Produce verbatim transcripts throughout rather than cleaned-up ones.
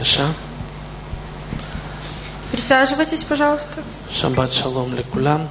בבקשה. Присаживайтесь, пожалуйста. שבת שלום לכולם.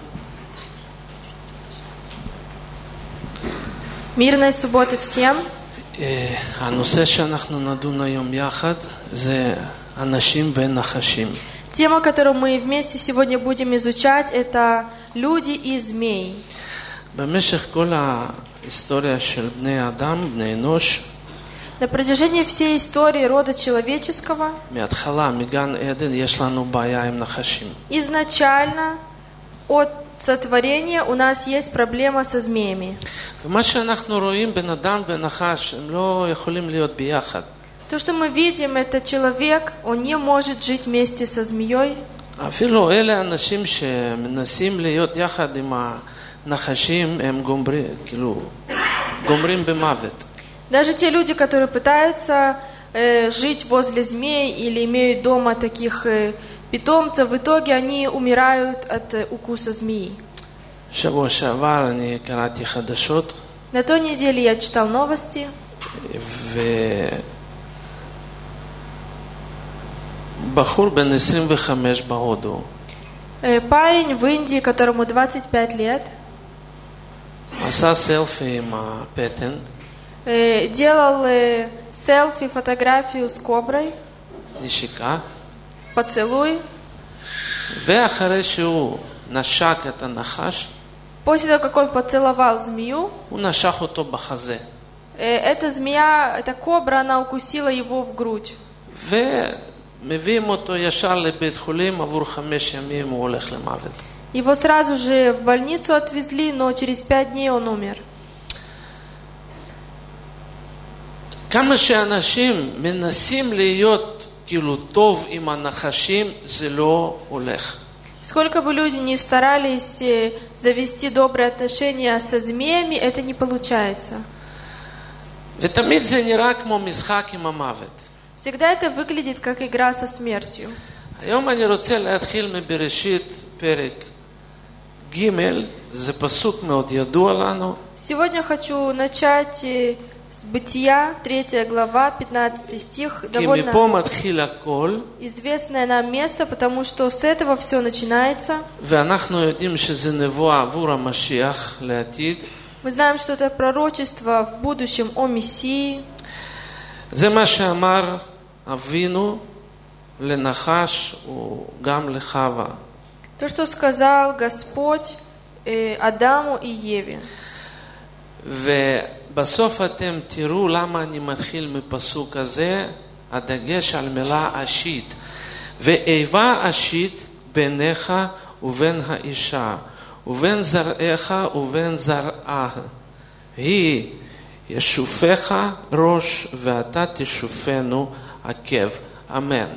Мирной субботы всем. הנושא שאנחנו נדון היום יחד זה אנשים ונחשים. Тема, которую мы вместе сегодня будем изучать, это люди и змеи. במשך כל ההיסטוריה של בני אדם, בני אנוש, На протяжении всей истории рода человеческого מההתחלה, מגן עדן, יש לנו בעיה עם נחשים. изначально от сотворения у нас есть проблема со змеями. ומה שאנחנו רואים, בן אדם ונחש, הם לא יכולים להיות ביחד. То, что мы видим, это человек, он не может жить вместе со змеей. אפילו אלה אנשים שמנסים להיות יחד עם הנחשים, הם גומרים, כאילו, גומרים במוות. Даже те люди, которые пытаются э, жить возле змей или имеют дома таких э, питомцев, в итоге они умирают от э, укуса змеи. שבוע שעבר אני קראתי חדשות. На той неделе я читал новости. ובחור בן עשרים וחמש בהודו. Парень в Индии, которому двадцать пять лет, עשה סלפי עם הפטן. делал э, селфи, фотографию с коброй, נשיקה. поцелуй. ואחרי שהוא נשק את הנחש, После того, как он поцеловал змею, הוא נשך אותו בחזה. э, эта змея, эта кобра, она укусила его в грудь. ומביאים אותו ישר לבית חולים, עבור חמש ימים הוא הולך למוות. Его сразу же в больницу отвезли, но через пять дней он умер. כמה שאנשים מנסים להיות כאילו טוב עם הנחשים, זה לא הולך. Сколько бы люди ни старались э, завести добрые отношения со змеями, это не получается. ותמיד זה נראה כמו משחק עם המוות. Всегда это выглядит как игра со смертью. היום אני רוצה להתחיל מבראשית פרק ג', זה פסוק מאוד ידוע לנו. Сегодня хочу начать э, с Бытия, третья глава, пятнадцатый стих, כי מפה מתחיל הכל. известное нам место, потому что с этого все начинается. ואנחנו יודעים שזה נבואה עבור המשיח לעתיד. Мы знаем, что это пророчество в будущем о Мессии. זה מה שאמר אבינו לנחש וגם לחווה. То, что сказал Господь э, Адаму и Еве. ובסוף אתם תראו למה אני מתחיל מפסוק הזה, הדגש על מילה אשית. ואיבה אשית ביניך ובין האישה, ובין זרעך ובין זרעה. היא ישופך ראש ואתה תשופנו עקב. אמן.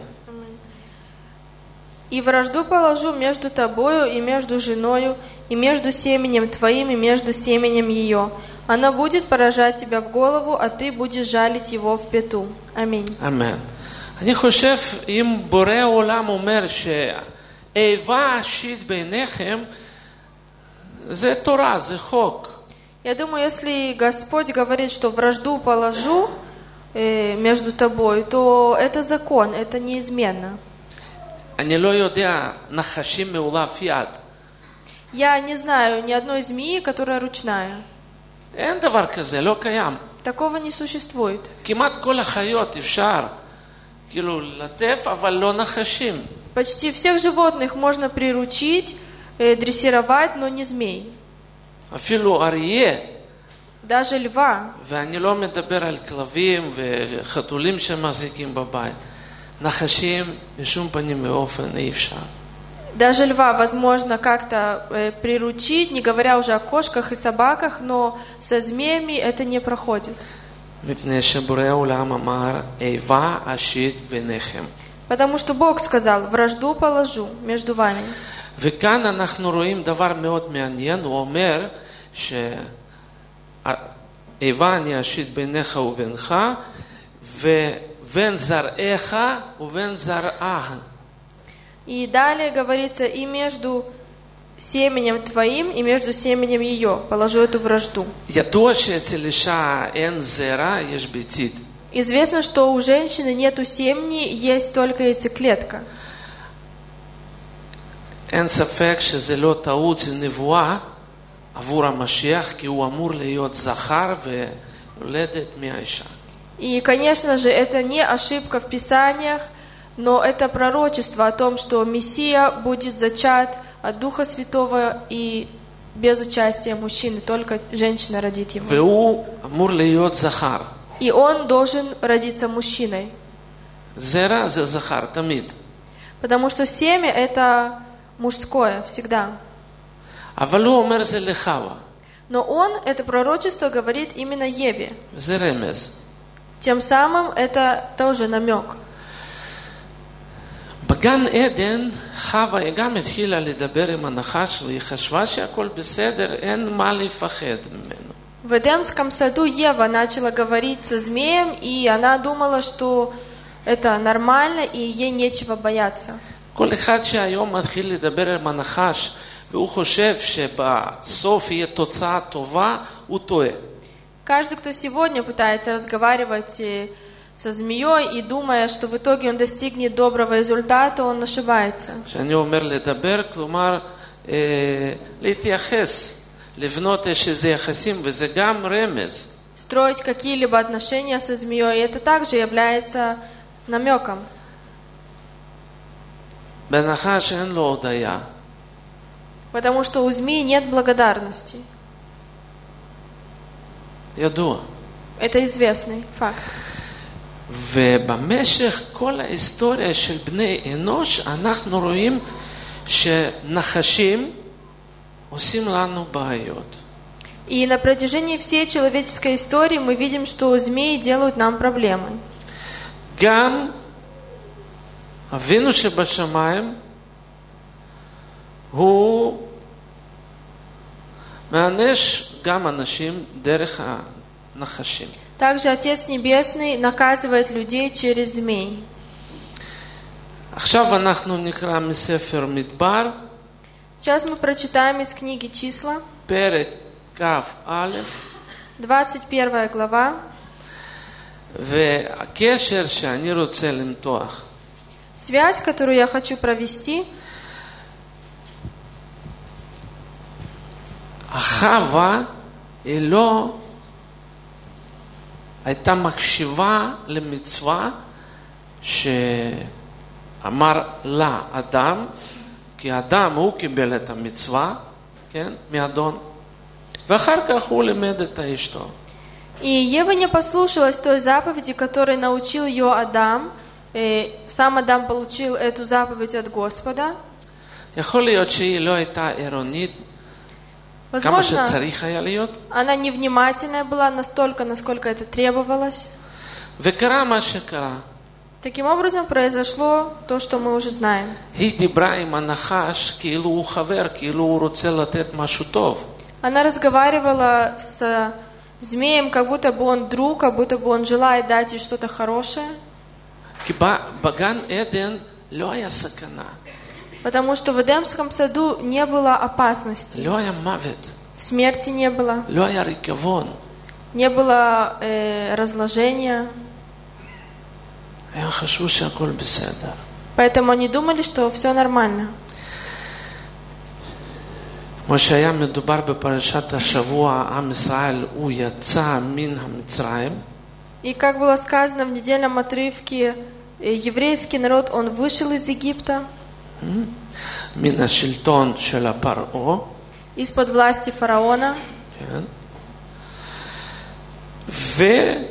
И вражду положу между тобою и между женою, и между семенем твоим, и между семенем ее. Она будет поражать тебя в голову, а ты будешь жалить его в пяту. Аминь. אמן. אני חושב, אם בורא עולם אומר שאיבה אשית ביניכם, זה תורה, זה חוק. Я думаю, если Господь говорит, что вражду положу э, между тобой, то это закон, это неизменно. אני לא יודע, נחשים מאולף יד. Я не знаю ни одной змеи, которая ручная. אין דבר כזה, לא קיים. Такого не существует. כמעט כל החיות אפשר, כאילו, לטף, אבל לא נחשים. Почти всех животных можно приручить, э, дрессировать, но не змей. אפילו אריה. Даже льва. ואני לא מדבר על כלבים וחתולים שמחזיקים בבית. נחשים בשום פנים ואופן אי אפשר. Даже льва возможно как-то э, приручить, не говоря уже о кошках и собаках, но со змеями это не проходит. מפני שבורא עולם אמר, איבה אשית ביניכם. Потому что Бог сказал, вражду положу между вами. וכאן אנחנו רואים דבר מאוד מעניין, הוא אומר שאיבה אני אשית ביניך ובינך, ובין זרעך ובין זרעה. И далее говорится, и между семенем твоим, и между семенем ее положу эту вражду. ידוע שאצל אישה אין זרע, יש ביצית. Известно, что у женщины нету семени, есть только яйцеклетка. אין ספק שזה לא טעות, זה נבואה עבור המשיח, כי הוא אמור להיות זכר ויולדת מהאישה. И, конечно же, это не ошибка в Писаниях, но это пророчество о том, что Мессия будет зачат от Духа Святого и без участия мужчины, только женщина родит его. והוא אמור להיות זכר. И он должен родиться мужчиной. זרע זה זכר, תמיד. Потому что семя – это мужское всегда. אבל הוא אומר זה לחווה. Но он, это пророчество, говорит именно Еве. זה רמז. Тем самым это тоже намек. בגן עדן חווה גם התחילה לדבר עם הנחש והיא חשבה שהכל בסדר, אין מה לפחד ממנו. В Эдемском саду Ева начала говорить со змеем, и она думала, что это нормально, и ей нечего бояться. כל אחד שהיום מתחיל לדבר עם הנחש והוא חושב שבסוף יהיה תוצאה טובה, הוא טועה. Каждый, кто сегодня пытается разговаривать со змеей и думая, что в итоге он достигнет доброго результата, он ошибается. שאני אומר לדבר, כלומר להתייחס, לבנות איזה יחסים, וזה גם רמז. Строить какие-либо отношения со змеей, это также является намеком. בנחש אין לו הודיה. Потому что у змеи нет благодарности. ידוע. Это известный факт. ובמשך כל ההיסטוריה של בני אנוש אנחנו רואים שנחשים עושים לנו בעיות. И на протяжении всей человеческой истории мы видим, что змеи делают нам проблемы. גם אבינו שבשמיים הוא מענש גם אנשים דרך הנחשים. Также Отец Небесный наказывает людей через змей. עכשיו אנחנו נקרא מספר מדבר. Сейчас мы прочитаем из книги «Числа», פרק כ"א. двадцать первая глава. והקשר שאני רוצה למתוח. Связь, которую я хочу провести. החווה היא לא הייתה מקשיבה למצווה שאמר לה אדם, כי אדם הוא קיבל את המצווה, כן, מאדון, ואחר כך הוא לימד את אשתו. И Ева не послушалась той заповеди, которой научил ее Адам. Сам Адам получил эту заповедь от Господа. יכול להיות שהיא לא הייתה עירונית, כמה Возможно, שצריך היה להיות. она невнимательная была настолько, насколько это требовалось. וקרה מה שקרה. Таким образом произошло то, что мы уже знаем. היא דיברה עם הנחש כאילו הוא חבר, כאילו הוא רוצה לתת משהו טוב. Она разговаривала с змеем, как будто бы он друг, как будто бы он желает дать ей что-то хорошее. כי בגן עדן לא היה סכנה. Потому что в Эдемском саду не было опасности. לא היה מוות. Смерти не было. לא היה ריקבון. Не было э, разложения. הם חשבו שהכל בסדר. Поэтому они думали, что все нормально. כמו שהיה מדובר בפרשת השבוע, עם ישראל הוא יצא מן המצרים. И как было сказано в недельном отрывке, еврейский народ, он вышел из Египта. מן השלטון של הפרעה. Из-под власти фараона. כן. והם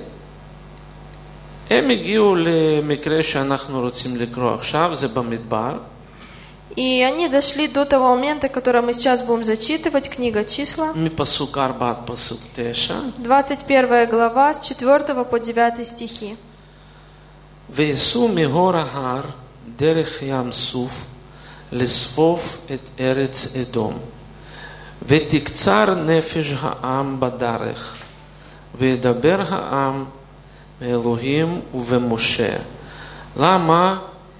הגיעו למקרה שאנחנו רוצים לקרוא עכשיו, זה במדבר. И они дошли до того момента, который мы сейчас будем зачитывать, книга «Числа». מפסוק ארבע עד פסוק תשע. двадцать первая глава, с четвёртого по девятый стихи. ויסעו מהור ההר דרך ים סוף לספוף את ארץ אדום. ותקצר נפש העם בדרך. וידבר העם מאלוהים ובמשה. למה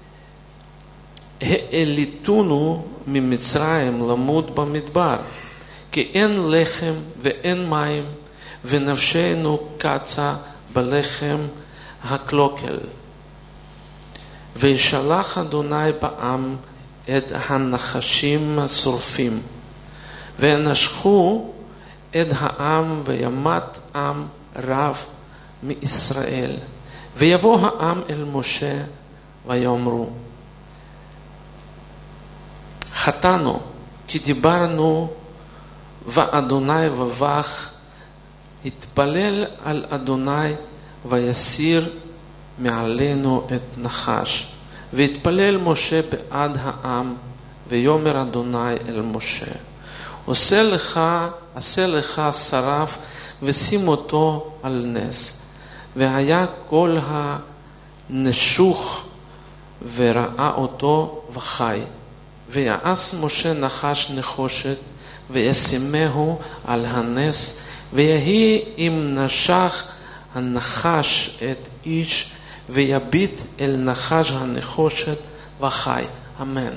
העליתונו ממצרים למות במדבר? כי אין לחם ואין מים, ונפשנו קצה בלחם הקלוקל. וישלח אדוני בעם את הנחשים השורפים, וינשכו את העם וימת עם רב מישראל. ויבוא העם אל משה ויאמרו, חטאנו כי דיברנו ואדוני בבך, התפלל על אדוני ויסיר מעלינו את נחש. והתפלל משה בעד העם, ויאמר אדוני אל משה, עשה לך, עשה לך שרף ושים אותו על נס. והיה כל הנשוך וראה אותו וחי. ויעש משה נחש נחושת וישימהו על הנס, ויהי אם נשך הנחש את איש, ויביט אל נחש הנחושת וחי. Амен.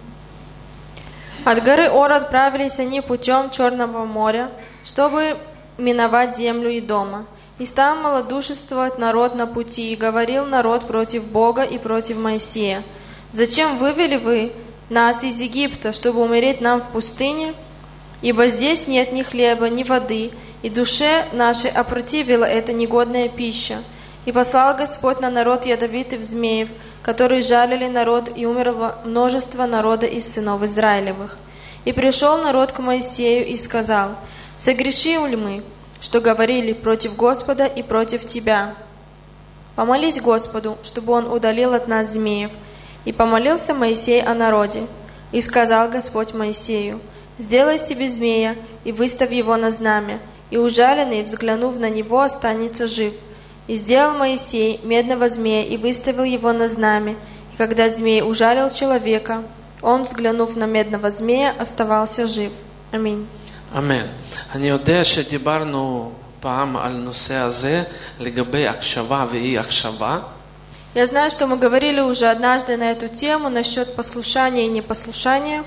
От горы Ор отправились они путем Черного моря, чтобы миновать землю Идома. И стал малодушествовать народ на пути, и говорил народ против Бога и против Моисея: «Зачем вывели вы нас из Египта, чтобы умереть нам в пустыне? Ибо здесь нет ни хлеба, ни воды, и душе нашей опротивила эта негодная пища. И послал Господь на народ ядовитых змеев, которые жалили народ, и умерло множество народа из сынов Израилевых. И пришел народ к Моисею и сказал: согрешим ли мы, что говорили против Господа и против тебя? Помолись Господу, чтобы Он удалил от нас змеев. И помолился Моисей о народе. И сказал Господь Моисею: сделай себе змея и выставь его на знамя, и ужаленный, взглянув на него, останется жив. И сделал Моисей медного змея и выставил его на знамя. И когда змей ужалил человека, он, взглянув на медного змея, оставался жив. Аминь. אמן. אני יודע שדיברנו פעם על נושא הזה לגבי הקשבה ואי הקשבה. Я знаю, что мы говорили уже однажды на эту тему насчет послушания и непослушания.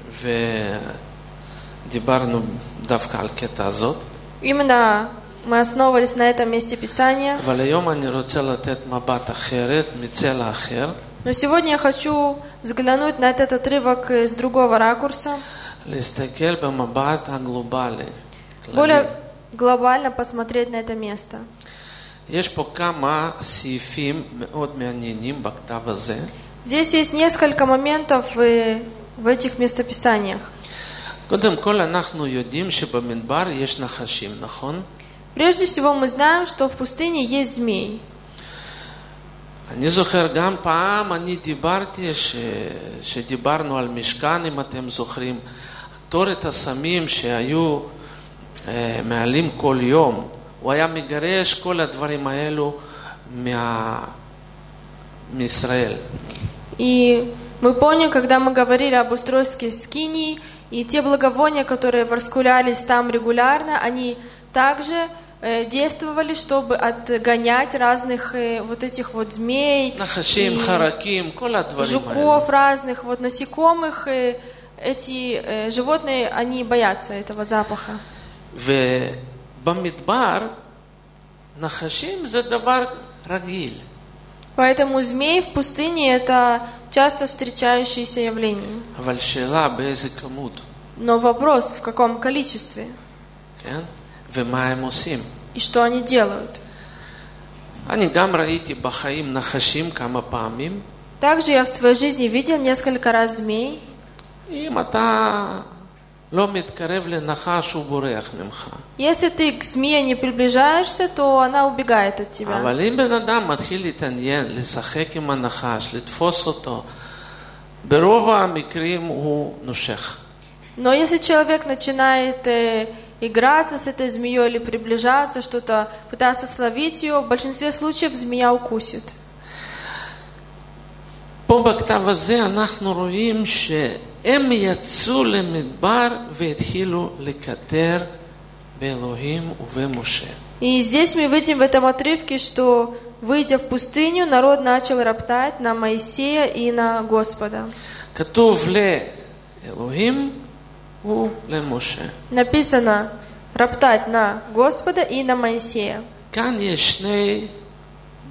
ודיברנו דווקא על קטע הזאת. Именно мы основывались на этом месте Писания. אבל היום אני רוצה לתת מבט אחרת, מצלע אחר. Но сегодня я хочу взглянуть на этот отрывок с другого ракурса. להסתכל במבט הגלובלי. Более глобально посмотреть на это место. יש פה כמה סעיפים מאוד מעניינים בכתב הזה. Здесь есть несколько моментов в, в этих местописаниях. קודם כל אנחנו יודעים שבמדבר יש נחשים, נכון? Прежде всего мы знаем, что в пустыне есть змеи. אני זוכר גם פעם אני דיברתי ש... שדיברנו על משכן, אם אתם זוכרים, קטורת הסמים שהיו אה, מעלים כל יום, הוא היה מגרש כל הדברים האלו מה... מישראל. И мы помним, когда мы говорили об устройстве скинии, и те благовония, которые воскурялись там регулярно, они также э, действовали, чтобы отгонять разных э, вот этих вот змей, נחשים, חרקים, כל הדברים жуков האלו. разных, вот насекомых. Э, эти э, животные, они боятся этого запаха. ובמדבר נחשים זה דבר רגיל. Поэтому змей в пустыне – это часто встречающееся явление. אבל שאלה באיזה כמות. Но вопрос, в каком количестве? כן? ומה הם עושים? И что они делают? אני גם ראיתי בחיים נחשים כמה פעמים. Также я в своей жизни видел несколько раз змей. אם אתה לא מתקרב לנחש, הוא בורח ממך. Если ты к змее не приближаешься, то она убегает от тебя. אבל אם בן אדם מתחיל להתעניין, לשחק עם הנחש, לתפוס אותו, ברוב המקרים הוא נושך. Но если человек начинает э, играться с этой змеей или приближаться, что-то пытаться словить ее, в большинстве случаев змея укусит. פה בכתב הזה אנחנו רואים שהם יצאו למדבר והתחילו לקטר באלוהים ובמשה. И здесь мы видим в этом отрывке, что, выйдя в пустыню, народ начал роптать на Моисея и на Господа. כתוב לאלוהים ולמשה. Написано роптать на Господа и на Моисея. כאן יש שני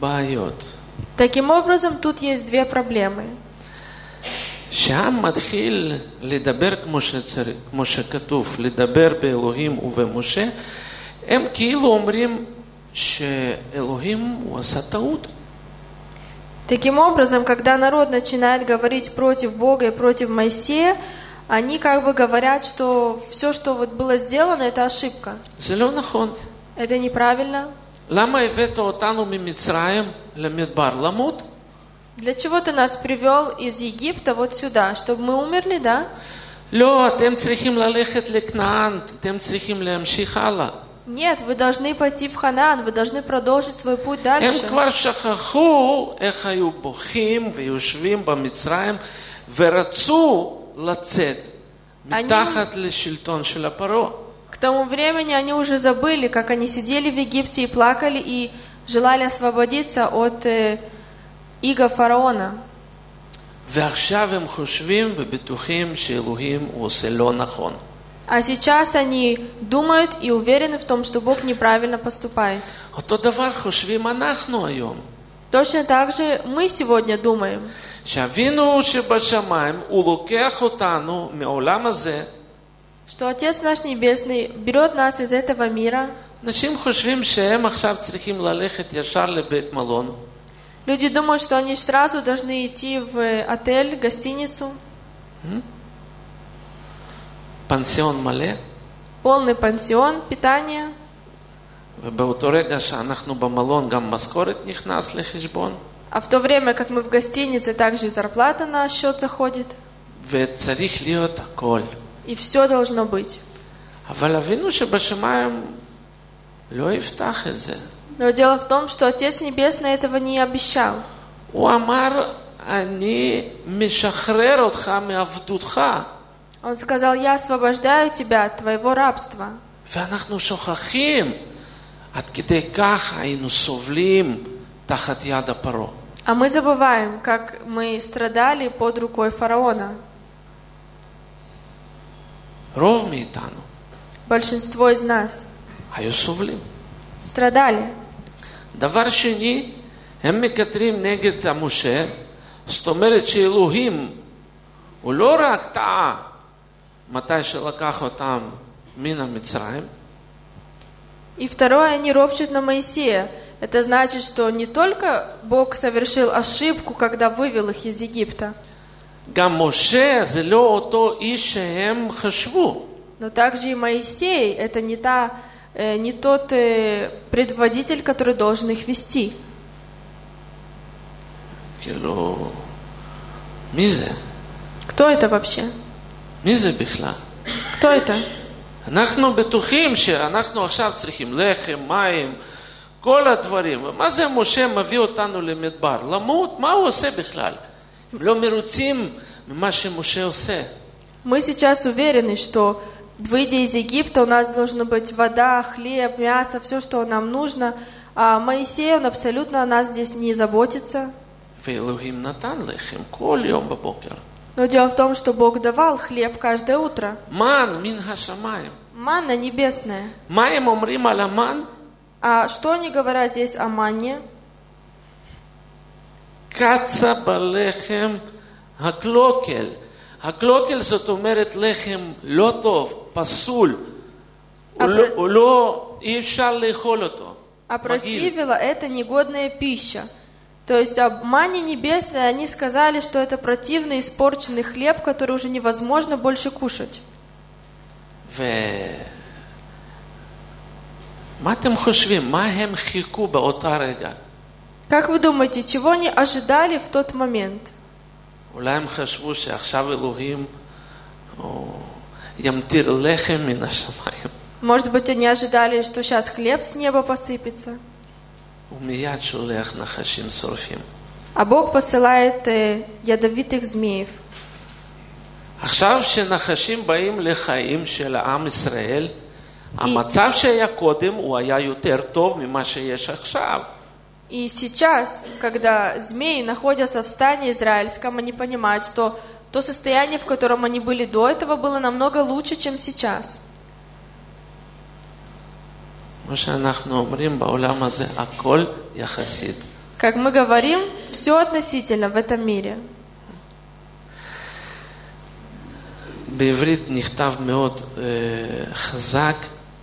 בעיות. Таким образом, тут есть две проблемы. שהעם מתחיל לדבר כמו שצריך, כמו שכתוב, לדבר באלוהים ובמשה, הם כאילו אומרים שאלוהים הוא עשה טעות. Таким образом, когда народ начинает говорить против Бога и против Моисея, они как бы говорят, что все, что вот было сделано, это ошибка. זה לא נכון. Это неправильно. למה הבאת אותנו ממצרים למדבר? למות? Для чего ты нас привел из Египта вот сюда? Чтобы мы умерли, да? לא, אתם צריכים ללכת לכנען, אתם צריכים להמשיך הלאה. Нет, вы должны пойти в Ханаан, вы должны продолжить свой путь הם дальше. כבר שכחו איך היו בוכים ויושבים במצרים ורצו לצאת מתחת לשלטון של הפרעה. К тому времени они уже забыли, как они сидели в Египте и плакали, и желали освободиться от э, ига фараона. ועכשיו הם חושבים ובטוחים שאלוהים הוא עושה לא נכון. А сейчас они думают и уверены в том, что Бог неправильно поступает. אותו דבר חושבים אנחנו היום. Точно так же мы сегодня думаем, שאבינו שבשמיים הוא לוקח אותנו מעולם הזה. что Отец наш Небесный берет нас из этого мира. אנשים חושבים שהם עכשיו צריכים ללכת ישר לבית מלון. Люди думают, что они сразу должны идти в отель, гостиницу, פנסיון מלא. полный пансион, питание. ובאותו רגע שאנחנו במלון גם משכורת נכנס לחשבון. А в то время, как мы в гостинице, также и зарплата на счет заходит. וצריך להיות הכל. И все должно быть. אבל אבינו שבשמיים לא יפתח את זה. Но дело в том, что Отец Небесный этого не обещал. הוא אמר, אני משחרר אותך מעבדותך. Он сказал, я освобождаю тебя от твоего рабства. ואנחנו שוכחים עד כדי כך היינו סובלים תחת יד הפרעה. А мы забываем, как мы страдали под рукой фараона. רוב מאיתנו Большинство из нас היו סובלים. страдали. דבר שני, הם מקטרים נגד המשה, זאת אומרת שאלוהים הוא לא רק טעה מתי שלקח אותם מן המצרים, И второе, они ропщут на Моисея. Это значит, что не только Бог совершил ошибку, когда вывел их из Египта, גם משה זה לא אותו איש שהם חשבו. но также и Моисей – это не, та, э, не тот э, предводитель, который должен их вести. כאילו, מי זה? Кто это вообще? מי זה בכלל? Кто это? אנחנו בטוחים שאנחנו עכשיו צריכים לחם, מים, כל הדברים. מה זה משה מביא אותנו למדבר? למות? מה הוא עושה בכלל? הם לא מרוצים ממה שמשה עושה. Мы сейчас уверены, что, выйдя из Египта, у нас должна быть вода, хлеб, мясо, все, что нам нужно. А Моисей, он абсолютно о нас здесь не заботится. ואלוהים נתן לחם כל יום בבוקר. Но дело в том, что Бог давал хлеб каждое утро. מן מן השמיים. Манна небесная. מה הם אומרים על המן? А что они говорят здесь о манне? קצה בלחם הקלוקל. הקלוקל זאת אומרת לחם לא טוב, פסול. הוא לא, הוא לא, אי אפשר לאכול אותו. Опротивила это негодная пища. То есть об манне небесной они сказали, что это противный испорченный хлеб, который уже невозможно больше кушать. מה אתם חושבים? מה הם חיכו באותה רגע? Как вы думаете, чего они ожидали в тот момент? אולי הם חשבו שעכשיו אלוהים ימטיר לחם מן השמיים. Может быть, они ожидали, что сейчас хлеб с неба посыпется. ומיד שולח נחשים שורפים. А Бог посылает э, ядовитых змеев. עכשיו שנחשים באים לחיים של העם ישראל, המצב שהיה קודם הוא היה יותר טוב ממה שיש עכשיו. И сейчас, когда змеи находятся в стане израильском, они понимают, что то состояние, в котором они были до этого, было намного лучше, чем сейчас. כמו שאנחנו אומרים בעולם הזה, הכל יחסית. Как мы говорим, все относительно в этом мире. בעברית נכתב מאוד חזק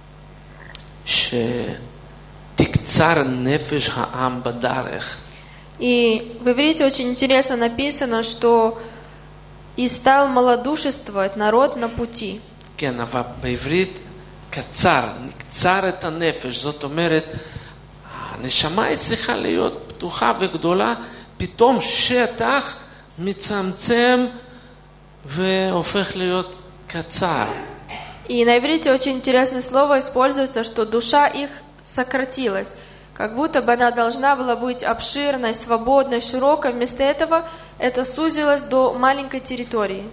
שתקצר נפש העם בדרך. И в иврите очень интересно написано, что «И стал малодушествовать народ на пути». כן, אבל בעברית קצר, נקצר את הנפש. זאת אומרת, הנשמה צריכה להיות פתוחה וגדולה, פתאום שטח מצמצם והופך להיות קצר. И на иврите очень интересное слово используется, что душа их сократилась. Как будто бы она должна была быть обширной, свободной, широкой. Вместо этого это сузилось до маленькой территории.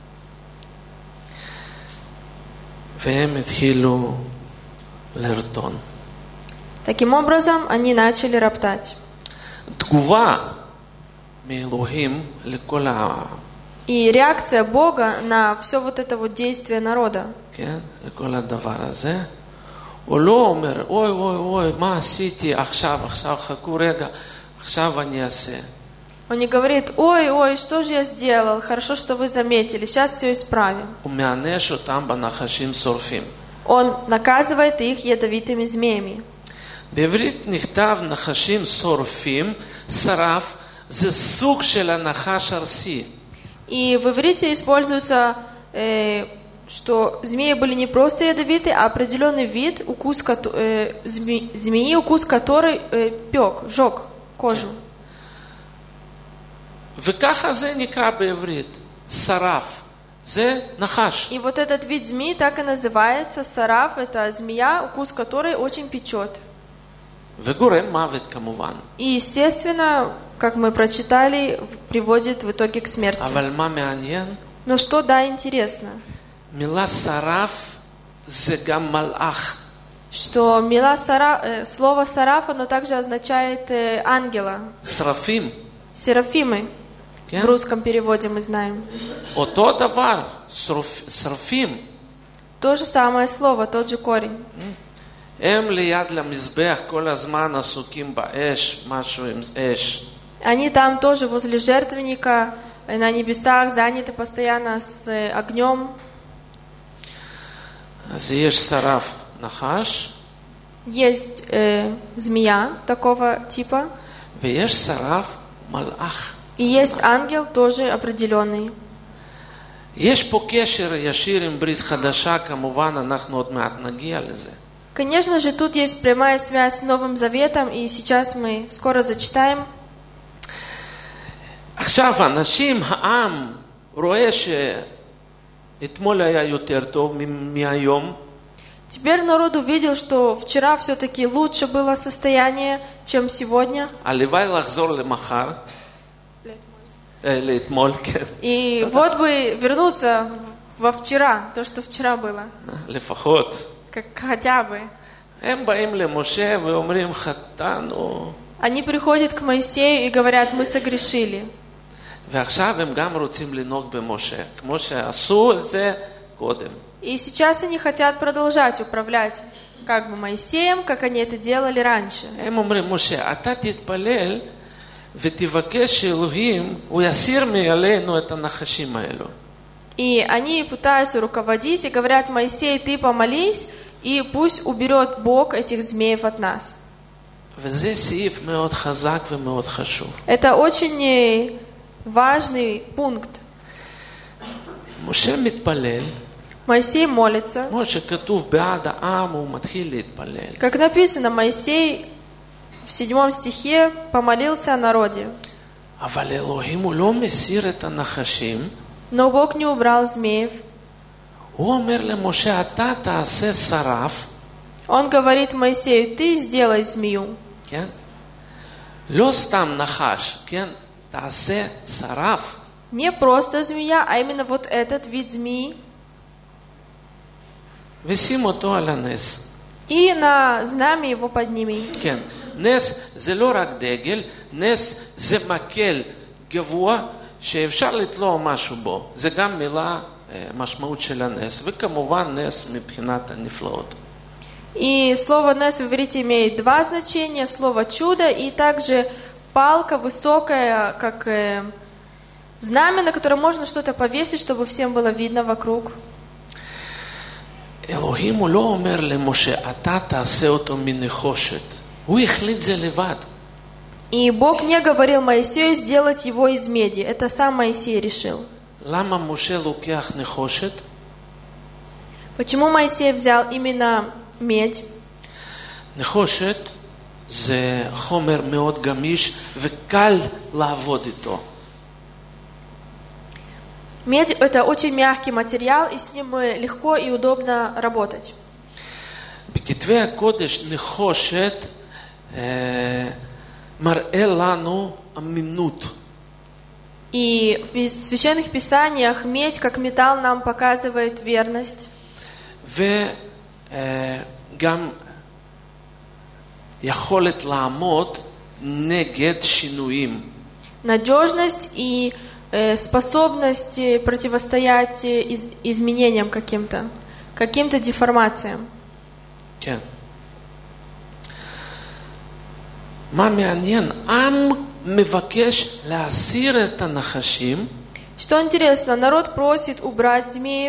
והם התחילו לרטון. Таким образом, они начали роптать. תגובה מאלוהים לכל ה... И реакция Бога на все вот это вот действие народа. כן, לכל הדבר הזה. הוא לא אומר, אוי, אוי, אוי, מה עשיתי עכשיו, עכשיו, חכו רגע, עכשיו אני אעשה. Он не говорит: ой, ой, что же я сделал, хорошо, что вы заметили, сейчас все исправим. הוא מענש אותם בנחשים שורפים. Он наказывает их ядовитыми змеями. בעברית נכתב נחשים שורפים, שרף, זה סוג של הנחש ארסי. И в иврите используется, э, что змеи были не просто ядовиты, а определенный вид, укус, э, зме, змеи, укус которой э, пек, жег кожу. וככה זה נקרא בעברית, שרף, זה נחש. И вот этот вид змеи так и называется, сараф, это змея, укус которой очень печет. וגורם מוות כמובן. И, естественно, как мы прочитали, приводит в итоге к смерти. אבל מה מעניין? Но что, да, интересно, מילה שרף זה גם מלאך. что мила сара, э, слово сараф, оно также означает э, ангела. שרפים. Серафимы. כן? В русском переводе мы знаем. אותו דבר, שרופ, שרפים. То же самое слово, тот же корень. הם ליד למזבח כל הזמן עסוקים באש, משהו עם אש. Они там тоже возле жертвенника, на небесах, заняты постоянно с э, огнем. אז יש שרף נחש, Есть э, змея такого типа, ויש שרף מלאך. и есть ангел тоже определенный. יש פה קשר ישיר עם ברית חדשה, כמובן אנחנו עוד מעט נגיע לזה. Конечно же, тут есть прямая связь с Новым Заветом, и сейчас мы скоро зачитаем. עכשיו, אנשים, העם, רואה שאתמול היה יותר טוב מהיום. Теперь народ увидел, что вчера все-таки лучше было состояние, чем сегодня. הלוואי לחזור למחר. לאתמול, כן. И вот бы вернуться во вчера, то, что вчера было. לפחות. Как хотя бы. הם באים למשה ואומרים חטאנו. Они приходят к Моисею и говорят: мы согрешили. ועכשיו הם גם רוצים לנהוג במשה, כמו שעשו את זה קודם. И сейчас они хотят продолжать управлять как бы Моисеем, как они это делали раньше. הם אומרים, משה, אתה תתפלל ותבקש שאלוהים, הוא יסיר מעלינו את הנחשים האלו. И они пытаются руководить и говорят: Моисей, ты помолись, и пусть уберет Бог этих змеев от нас. וזה סעיף מאוד חזק ומאוד חשוב. Это очень важный пункт. משה מתפלל, Моисей молится. כמו שכתוב בעד העם, הוא מתחיל להתפלל. Как написано, Моисей в седьмом стихе помолился о народе. אבל אלוהים הוא לא מסיר את הנחשים. Но Бог не убрал змеев. הוא אומר למשה, אתה תעשה שרף. Он говорит Моисею: ты сделай змею. כן? לא סתם נחש, כן? תעשה שרף. Не просто змея, а именно вот этот вид змеи. ושים אותו על הנס. И на знамя его подними. כן, נס זה לא רק דגל, נס זה מקל גבוה שאפשר לתלוע משהו בו. זה גם מילה, משמעות של הנס, וכמובן נס מבחינת הנפלאות. И слово «нес» в иврите имеет два значения, слово «чудо» и также палка высокая, как э, знамя, на которое можно что-то повесить, чтобы всем было видно вокруг. אלוהים הוא לא אומר למשה, אתה תעשה אותו מנחושת. הוא החליט זה לבד. И Бог не говорил Моисею сделать его из меди. Это сам Моисей решил. למה משה לוקח נחושת? Почему Моисей взял именно медь? נחושת זה חומר מאוד גמיש וקל לעבוד איתו. Медь – это очень мягкий материал, и с ним легко и удобно работать. בכתבי הקודש נחושת אה, מראה לנו אמינות. И в священных писаниях медь, как металл, нам показывает верность. וגם יכולת לעמוד נגד שינויים. Надежность и э, способность противостоять из, изменениям каким-то, каким-то деформациям. כן. מה מעניין? עם מבקש להסיר את הנחשים. Что интересно, народ просит убрать змеев,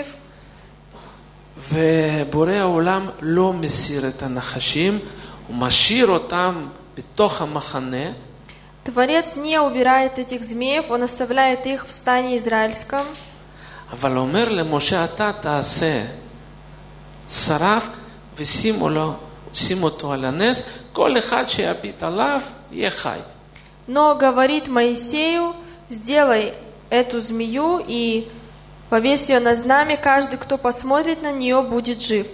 ובורא העולם לא מסיר את הנחשים, הוא משאיר אותם בתוך המחנה. Творец не убирает этих змеев, он оставляет их в стане израильском. אבל אומר למשה, אתה תעשה שרף ושים לו, שים אותו על הנס, כל אחד שיביט עליו יהיה חי. Но говорит Моисею, сделай эту змею и повесь ее на знамя, каждый, кто посмотрит на нее, будет жив.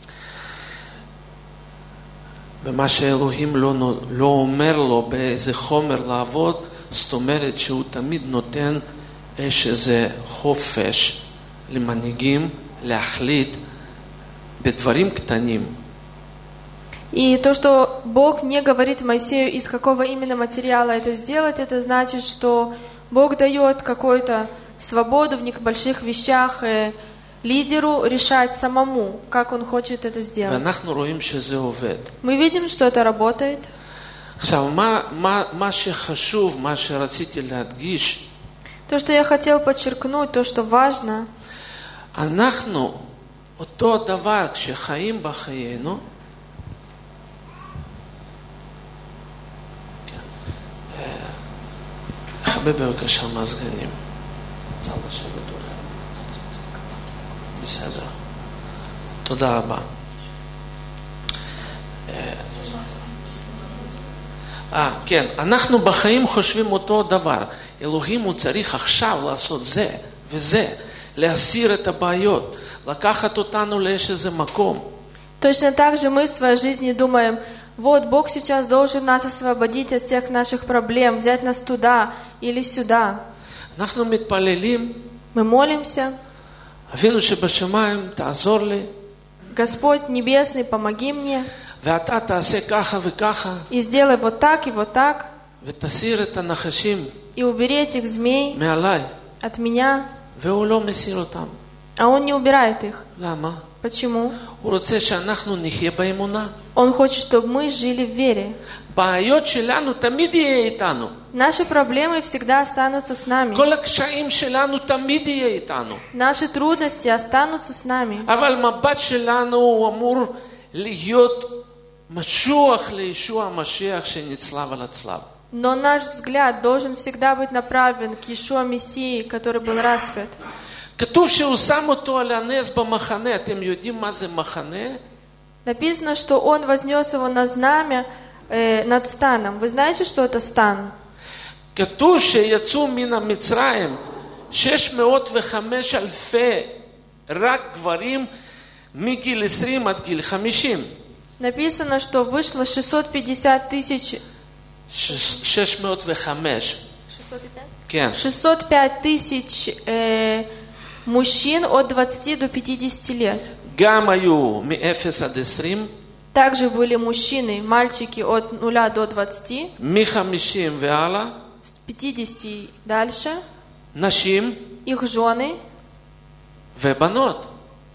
ומה שאלוהים לא, לא אומר לו באיזה חומר לעבוד, זאת אומרת שהוא תמיד נותן איזה חופש למנהיגים להחליט בדברים קטנים. И то, что Бог не говорит Моисею, из какого именно материала это сделать, это значит, что Бог дает какую-то свободу в больших вещах лидеру решать самому, как он хочет это сделать. ואנחנו רואים שזה עובד. Мы видим, что это работает. עכשיו, מה, מה, מה שחשוב, מה שרציתי להדגיש, То, что я хотел подчеркнуть, то, что важно, אנחנו, אותו דבר, כשחיים בחיינו, חבב בבקשה מזגנים. צריך לשבת אולי. בסדר. תודה רבה. אה, כן, אנחנו בחיים חושבים אותו דבר. אלוהים הוא צריך עכשיו לעשות זה וזה, להסיר את הבעיות, לקחת אותנו לאיזה מקום. Точно так же мы в своей жизни думаем, вот Бог сейчас должен нас освободить от всех наших проблем, взять нас туда или сюда. אנחנו מתפללים, Мы молимся, אבינו שבשמיים, תעזור לי, Господь Небесный, помоги мне, ואתה תעשה ככה וככה, и сделай вот так и вот так, ותסיר את הנחשים и убери этих змей מעליי, от меня, והוא לא מסיר אותם. а Он не убирает их. למה? Почему? הוא רוצה שאנחנו נחיה באמונה. Он хочет, чтобы мы жили в вере. בעיות שלנו תמיד יהיה איתנו. Наши проблемы всегда останутся с нами. כל הקשיים שלנו תמיד יהיה איתנו. Наши трудности останутся с нами. אבל מבט שלנו הוא אמור להיות משוח לישוע המשיח שנצלב על הצלב. Но наш взгляд должен всегда быть направлен к Иешуа Мессии, который был распят. כתוב שהוא שם אותו על הנס במחנה. אתם יודעים מה זה מחנה? Написано, что он вознес его на знамя э, над станом. Вы знаете, что это стан? כתוב שיצאו מן המצרים שש מאות וחמש אלפי רק גברים מגיל עשרים עד גיל חמישים. Написано, что вышло шестьсот пятьдесят тысяч... שש מאות וחמש. כן. шестьсот пять тысяч э, мужчин от двадцати до пятидесяти лет. גם היו מ-אפס עד עשרים. Также были мужчины, мальчики от нуля до двадцати. מ-חמישים והלאה. С пятидесяти дальше. נשים. Их жены. ובנות.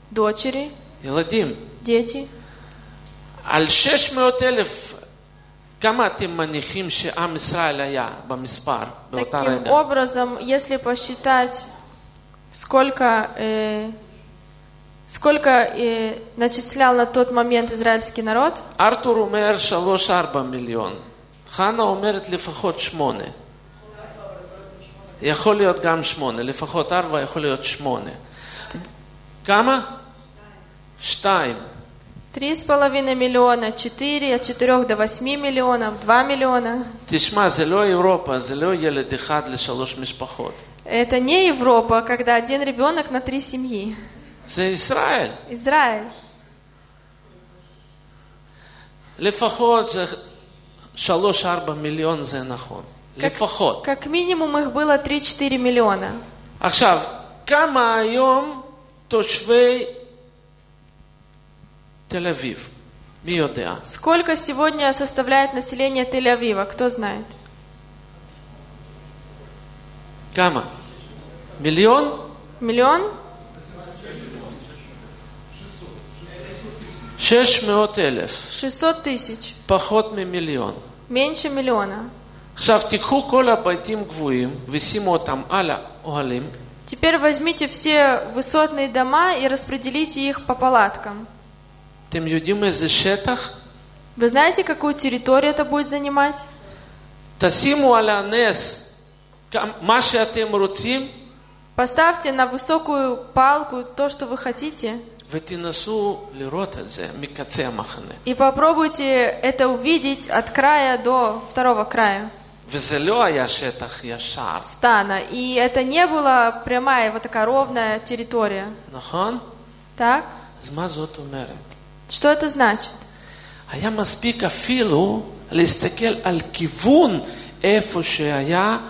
Дочери. ילדים. Дети. על שש מאות אלף כמה אתם מניחים שעם ישראל היה במספר באותה Таким רגע? образом, если посчитать, сколько, э, сколько э, начислял на тот момент израильский народ, ארתור אומר שלוש ארבע מיליון. חנה אומרת לפחות שמונה. יכול להיות גם שמונה. לפחות ארבע יכול להיות שמונה. כמה? שתיים. три с половиной миллиона, четыре, от четырех до восьми миллионов, два миллиона. תשמע, זה לא אירופה, זה לא ילד אחד לשלוש משפחות. Это не Европа, когда один ребенок на три семьи. זה ישראל. Израиль. לפחות זה שלוש ארבע מיליון זה נכון. לפחות. Как минимум их было три-четыре миллиона. עכשיו, כמה היום תושבי תל אביב? מי יודע? Сколько сегодня составляет население Тель-Авива? Кто знает? כמה? מיליון? Миллион? שש מאות אלף. шестьсот тысяч. פחות ממיליון. Меньше миллиона. עכשיו תיקחו כל הבתים גבוהים ושימו אותם על האוהלים. Теперь возьмите все высотные дома и распределите их по палаткам. אתם יודעים איזה שטח? Вы знаете, какую территорию это будет занимать? תשימו על הנס מה שאתם רוצים. Поставьте на высокую палку то, что вы хотите, ותנסו לראות את זה מקצה המחנה. и попробуйте это увидеть от края до второго края וזה לא היה שטח ישר. стана. И это не была прямая, вот такая ровная территория. נכון? Так? אז מה זאת אומרת? Что это значит? היה מספיק אפילו להסתכל על כיוון איפה שהיה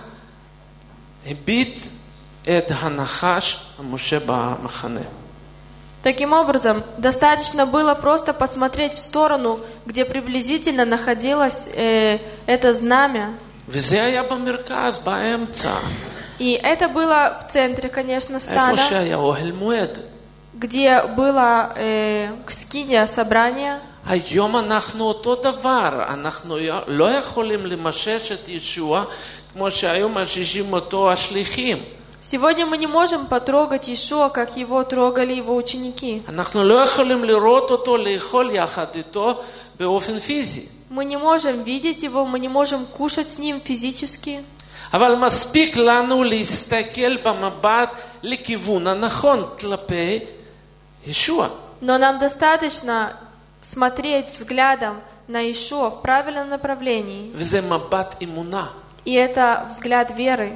הביט את הנחש המשה במחנה. Таким образом, достаточно было просто посмотреть в сторону, где приблизительно находилось э, это знамя. וזה היה במרכז, באמצע. И это было в центре, конечно, איפה стана, שהיה אוהל מועד. где было э, скиния, собрание. היום אנחנו אותו דבר. אנחנו לא יכולים למשש את ישוע כמו שהיו משישים אותו השליחים. Сегодня мы не можем потрогать Иешуа, как его трогали его ученики. אנחנו לא יכולים לראות אותו, לאכול יחד איתו באופן פיזי. Мы не можем видеть его, мы не можем кушать с ним физически. אבל מספיק לנו להסתכל במבט לכיוון הנכון כלפי ישוע. Но нам достаточно смотреть взглядом на Иешуа в правильном направлении. וזה מבט אמונה. И это взгляд веры.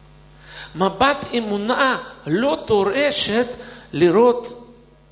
מבט אמונה לא דורשת לראות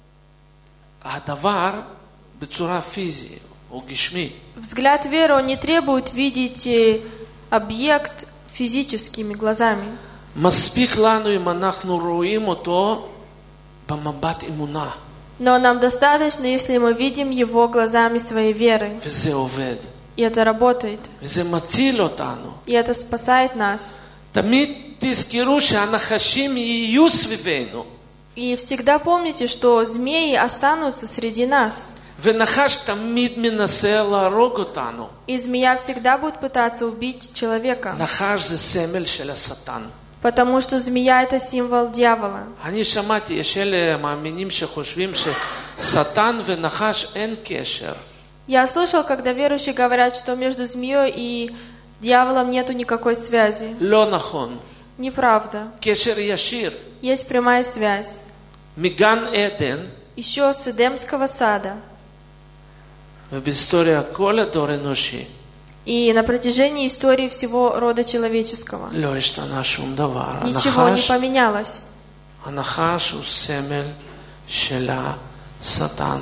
הדבר בצורה פיזית או גשמית. Взгляд веры, он не требует видеть э, объект физическими глазами. מספיק לנו אם אנחנו רואים אותו במבט אמונה. Но нам достаточно, если мы видим его глазами своей веры. וזה עובד. И это работает. וזה מציל אותנו. И это спасает нас. תמיד תזכרו שהנחשים יהיו סביבנו. И всегда помните, что змеи останутся среди нас. ונחש תמיד מנסה להרוג אותנו. И змея всегда будет пытаться убить человека. נחש זה סמל של השטן. Потому что змея — это символ дьявола. אני שמעתי, יש אלה מאמינים שחושבים ששטן ונחש אין קשר. Я слышал, когда верующие говорят, что между змеей и дьяволом нету никакой связи. לא נכון. Неправда. קשר ישיר. Есть прямая связь. מגן עדן. Еще с Эдемского сада. ובהיסטוריה כל הדור האנושי. И на протяжении истории всего рода человеческого. לא השתנה שום דבר. Ничего не поменялось. הנחש הוא סמל של השטן.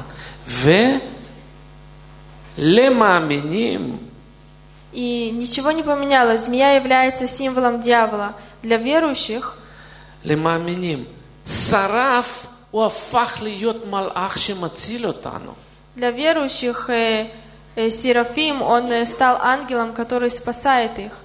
ולמאמינים И ничего не поменялось. Змея является символом дьявола. Для верующих למאמינים שרף הוא הפך להיות מלאך שמציל אותנו. Для верующих э, э, Серафим, он э, стал ангелом, который спасает их.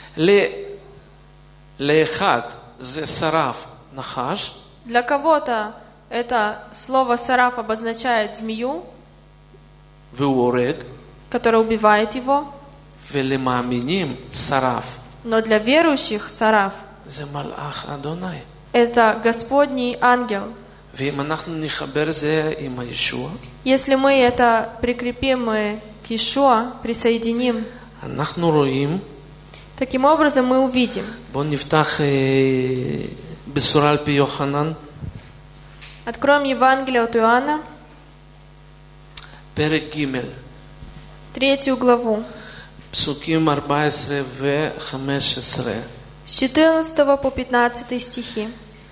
לאחד זה שרף נחש. Для кого-то это слово «сараф» обозначает змею, והוא הורג. которая убивает его. ולמאמינים שרף. Но для верующих сараф זה מלאך אדוני. – это Господний ангел. ואם אנחנו נחבר זה עם הישוע, Если мы это прикрепим э, к Иешуа, присоединим, אנחנו רואים, таким образом мы увидим. בואו נפתח אה, בשורה על פי יוחנן, Откроем Евангелие от Иоанна, פרק ג', третью главу, פסוקים ארבע עשרה ו-חמש עשרה. с четырнадцатого по пятнадцатый стихи.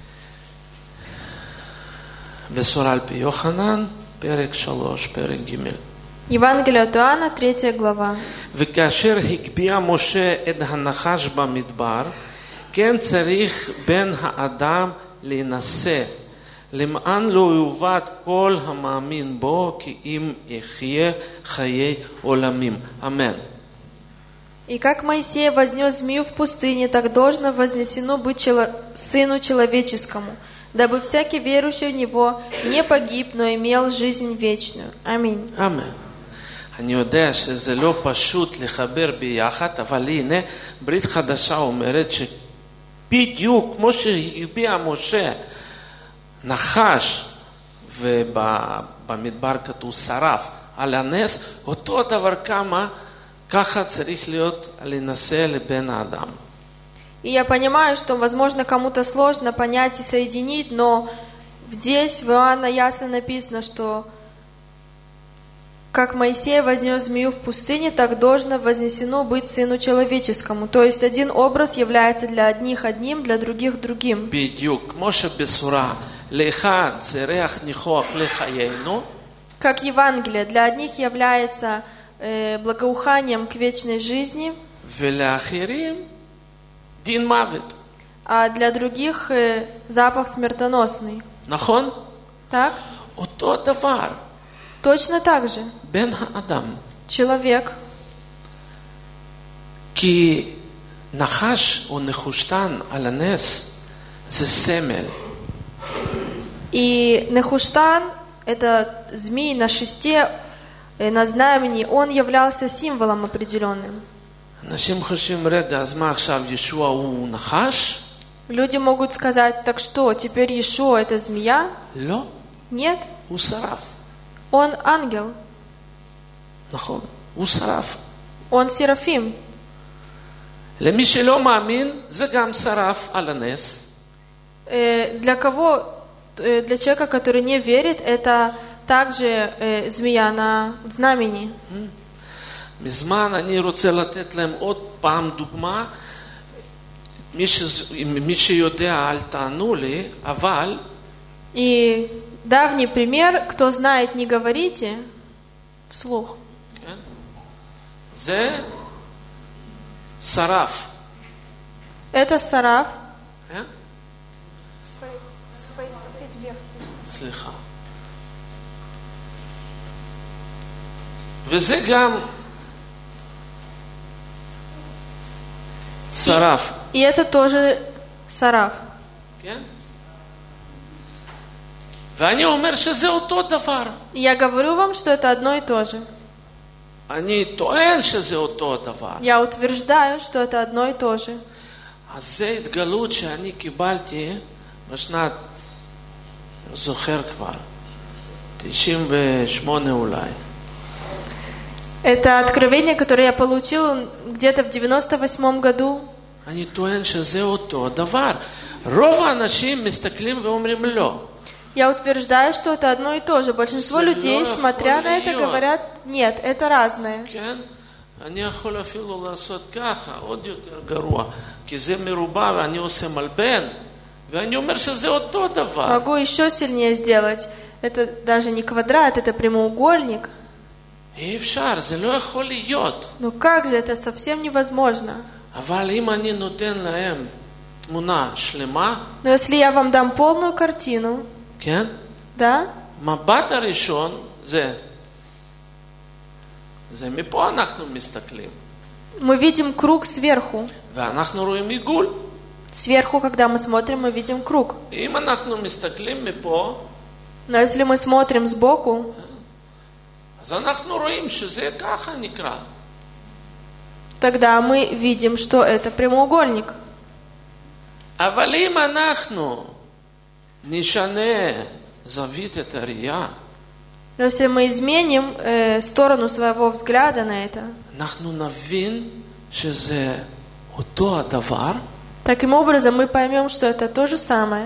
בשורה על פי יוחנן, פרק שלוש, פרק ג'. Евангелие от Иоанна, третья глава. וכאשר הגביה משה את הנחש במדבר, כן צריך בן האדם להינשא, למען לא יאבד כל המאמין בו, כי אם יחיה חיי עולמים. אמן. И как Моисей вознес змею в пустыне, так должно вознесено быть чело... Сыну Человеческому, дабы всякий верующий в Него не погиб, но имел жизнь вечную. Аминь. אמן. אני יודע שזה לא פשוט לחבר ביחד, אבל הנה, ברית חדשה אומרת שבדיוק כמו שהגביה משה נחש, ובמדבר כתוב שרף על הנס, אותו דבר כמה, ככה צריך להיות להינשא לבן האדם. И я понимаю, что, возможно, кому-то сложно понять и соединить, но здесь в Иоанна ясно написано, что как Моисей вознес змею в пустыне, так должно вознесено быть Сыну Человеческому. То есть один образ является для одних одним, для других другим. בדיוק, כמו שבשורה, לאחד זה ריח ניחוח לחיינו, Как Евангелие для одних является э, благоуханием к вечной жизни, ולאחרים דין מוות. а для других э, запах смертоносный. נכון? Так? אותו דבר. Точно так же. בן האדם. Человек. כי נחש או נחושתן על הנס זה סמל. И Нехуштан, это змей на шесте, э, на знамени, он являлся символом определенным. אנשים חושבים, רגע, אז מה עכשיו, ישוע הוא נחש? Люди могут сказать, так что, теперь Иешуа это змея? לא, Нет, הוא שרף. он ангел, נכון, הוא שרף. он серафим. למי שלא מאמין, זה גם שרף על הנס. Э, Для кого, э, для человека, который не верит, это также э, змея на знамени. מזמן אני רוצה לתת להם עוד פעם דוגמה. מי, ש... מי שיודע, אל תענו לי, אבל... И давний пример, кто знает, не говорите, вслух. כן? זה שרף. Это сараф. כן? סליחה. וזה גם שרף. И это тоже сараф. כן? ואני אומר שזה אותו דבר. И я говорю вам, что это одно и то же. אני טוען שזה אותו דבר. Я утверждаю, что это одно и то же. אז זה התגלות שאני קיבלתי בשנת, לא זוכר כבר, תשעים ושמונה אולי. Это откровение, которое я получил где-то в девяносто восьмом году. אני טוען שזה אותו דבר. רוב האנשים מסתכלים ואומרים לא. Я утверждаю, что это одно и то же. Большинство זה людей, לא смотря יכול на это, להיות. говорят, нет, это разное. כן? אני יכול אפילו לעשות ככה, עוד יותר גרוע, כי זה מרובע ואני עושה מלבן, ואני אומר שזה אותו דבר. Могу еще сильнее сделать. Это даже не квадрат, это прямоугольник. אי אפשר, זה לא יכול להיות. Ну как же, это совсем невозможно. אבל אם אני נותן להם תמונה שלמה, Но если я вам дам полную картину, כן? да, מבט הראשון זה, זה מפה אנחנו מסתכלים. мы видим круг сверху. ואנחנו רואים עיגול. Сверху, когда мы смотрим, мы видим круг. אם אנחנו מסתכלים מפה, Но если мы смотрим сбоку, אז אנחנו רואים שזה ככה נקרא. тогда мы видим, что это прямоугольник. אבל אם אנחנו נשנה זווית את הראייה, Но если мы изменим э, сторону своего взгляда на это, אנחנו נבין שזה אותו הדבר, таким образом мы поймем, что это то же самое.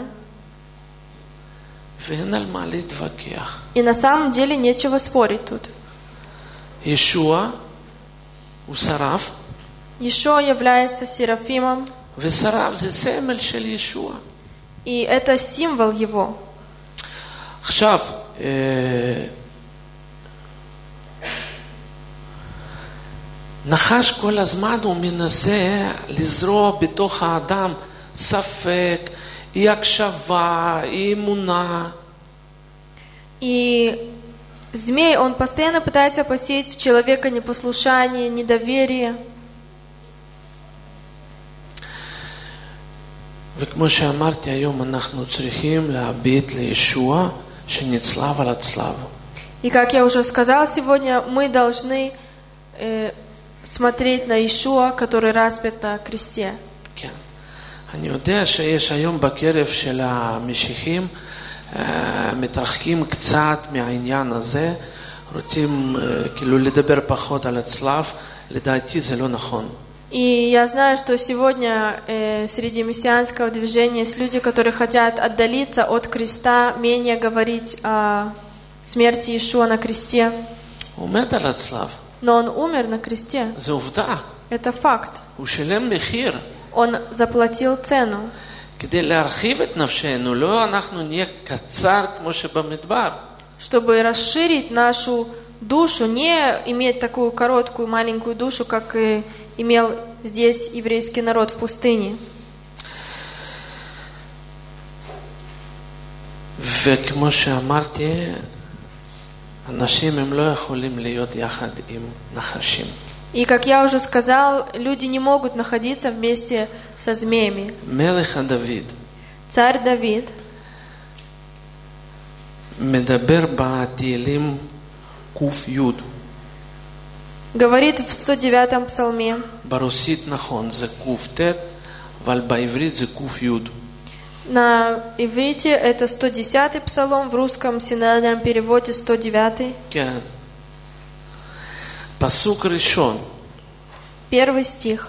ואין על מה להתווכח. И на самом деле нечего спорить тут. ישוע הוא שרף, Иешуа является Серафимом, ושרף זה סמל של ישוע. и это символ его. עכשיו, אה, נחש כל הזמן הוא מנסה לזרוע בתוך האדם ספק, אי הקשבה, אי אמונה. И змей, он постоянно пытается посеять в человека непослушание, недоверие. וכמו שאמרתי היום, אנחנו צריכים להביט לישוע שנצלב על הצלב. И как я уже сказала сегодня, мы должны э, смотреть на Иешуа, который распят на кресте. כן. אני יודע שיש היום בקרב של המשיחים מתרחקים קצת מהעניין הזה, רוצים כאילו לדבר פחות על הצלב, לדעתי זה לא נכון. И я знаю, что сегодня э, среди мессианского движения есть люди, которые хотят отдалиться от креста, менее говорить о смерти Иешуа на кресте. הוא מת על הצלב. Но он умер на кресте. זה עובדה. Это факт. הוא שילם מחיר. Он заплатил цену. כדי להרחיב את נפשנו, לא אנחנו נהיה קצר כמו שבמדבר. Чтобы расширить нашу душу, не иметь такую короткую маленькую душу, как и имел здесь еврейский народ в пустыне. וכמו שאמרתי, אנשים הם לא יכולים להיות יחד עם נחשים. И, как я уже сказал, люди не могут находиться вместе со змеями. מלך דוד Царь Давид מדבר בתהילים ק"י. говорит в сто девятом псалме, ברוסית נכון, זה ק"ט, אבל בעברית זה ק"י. на иврите это сто десятый псалом, в русском синодальном переводе сто девятый. כן. פסוק ראשון. Первый стих.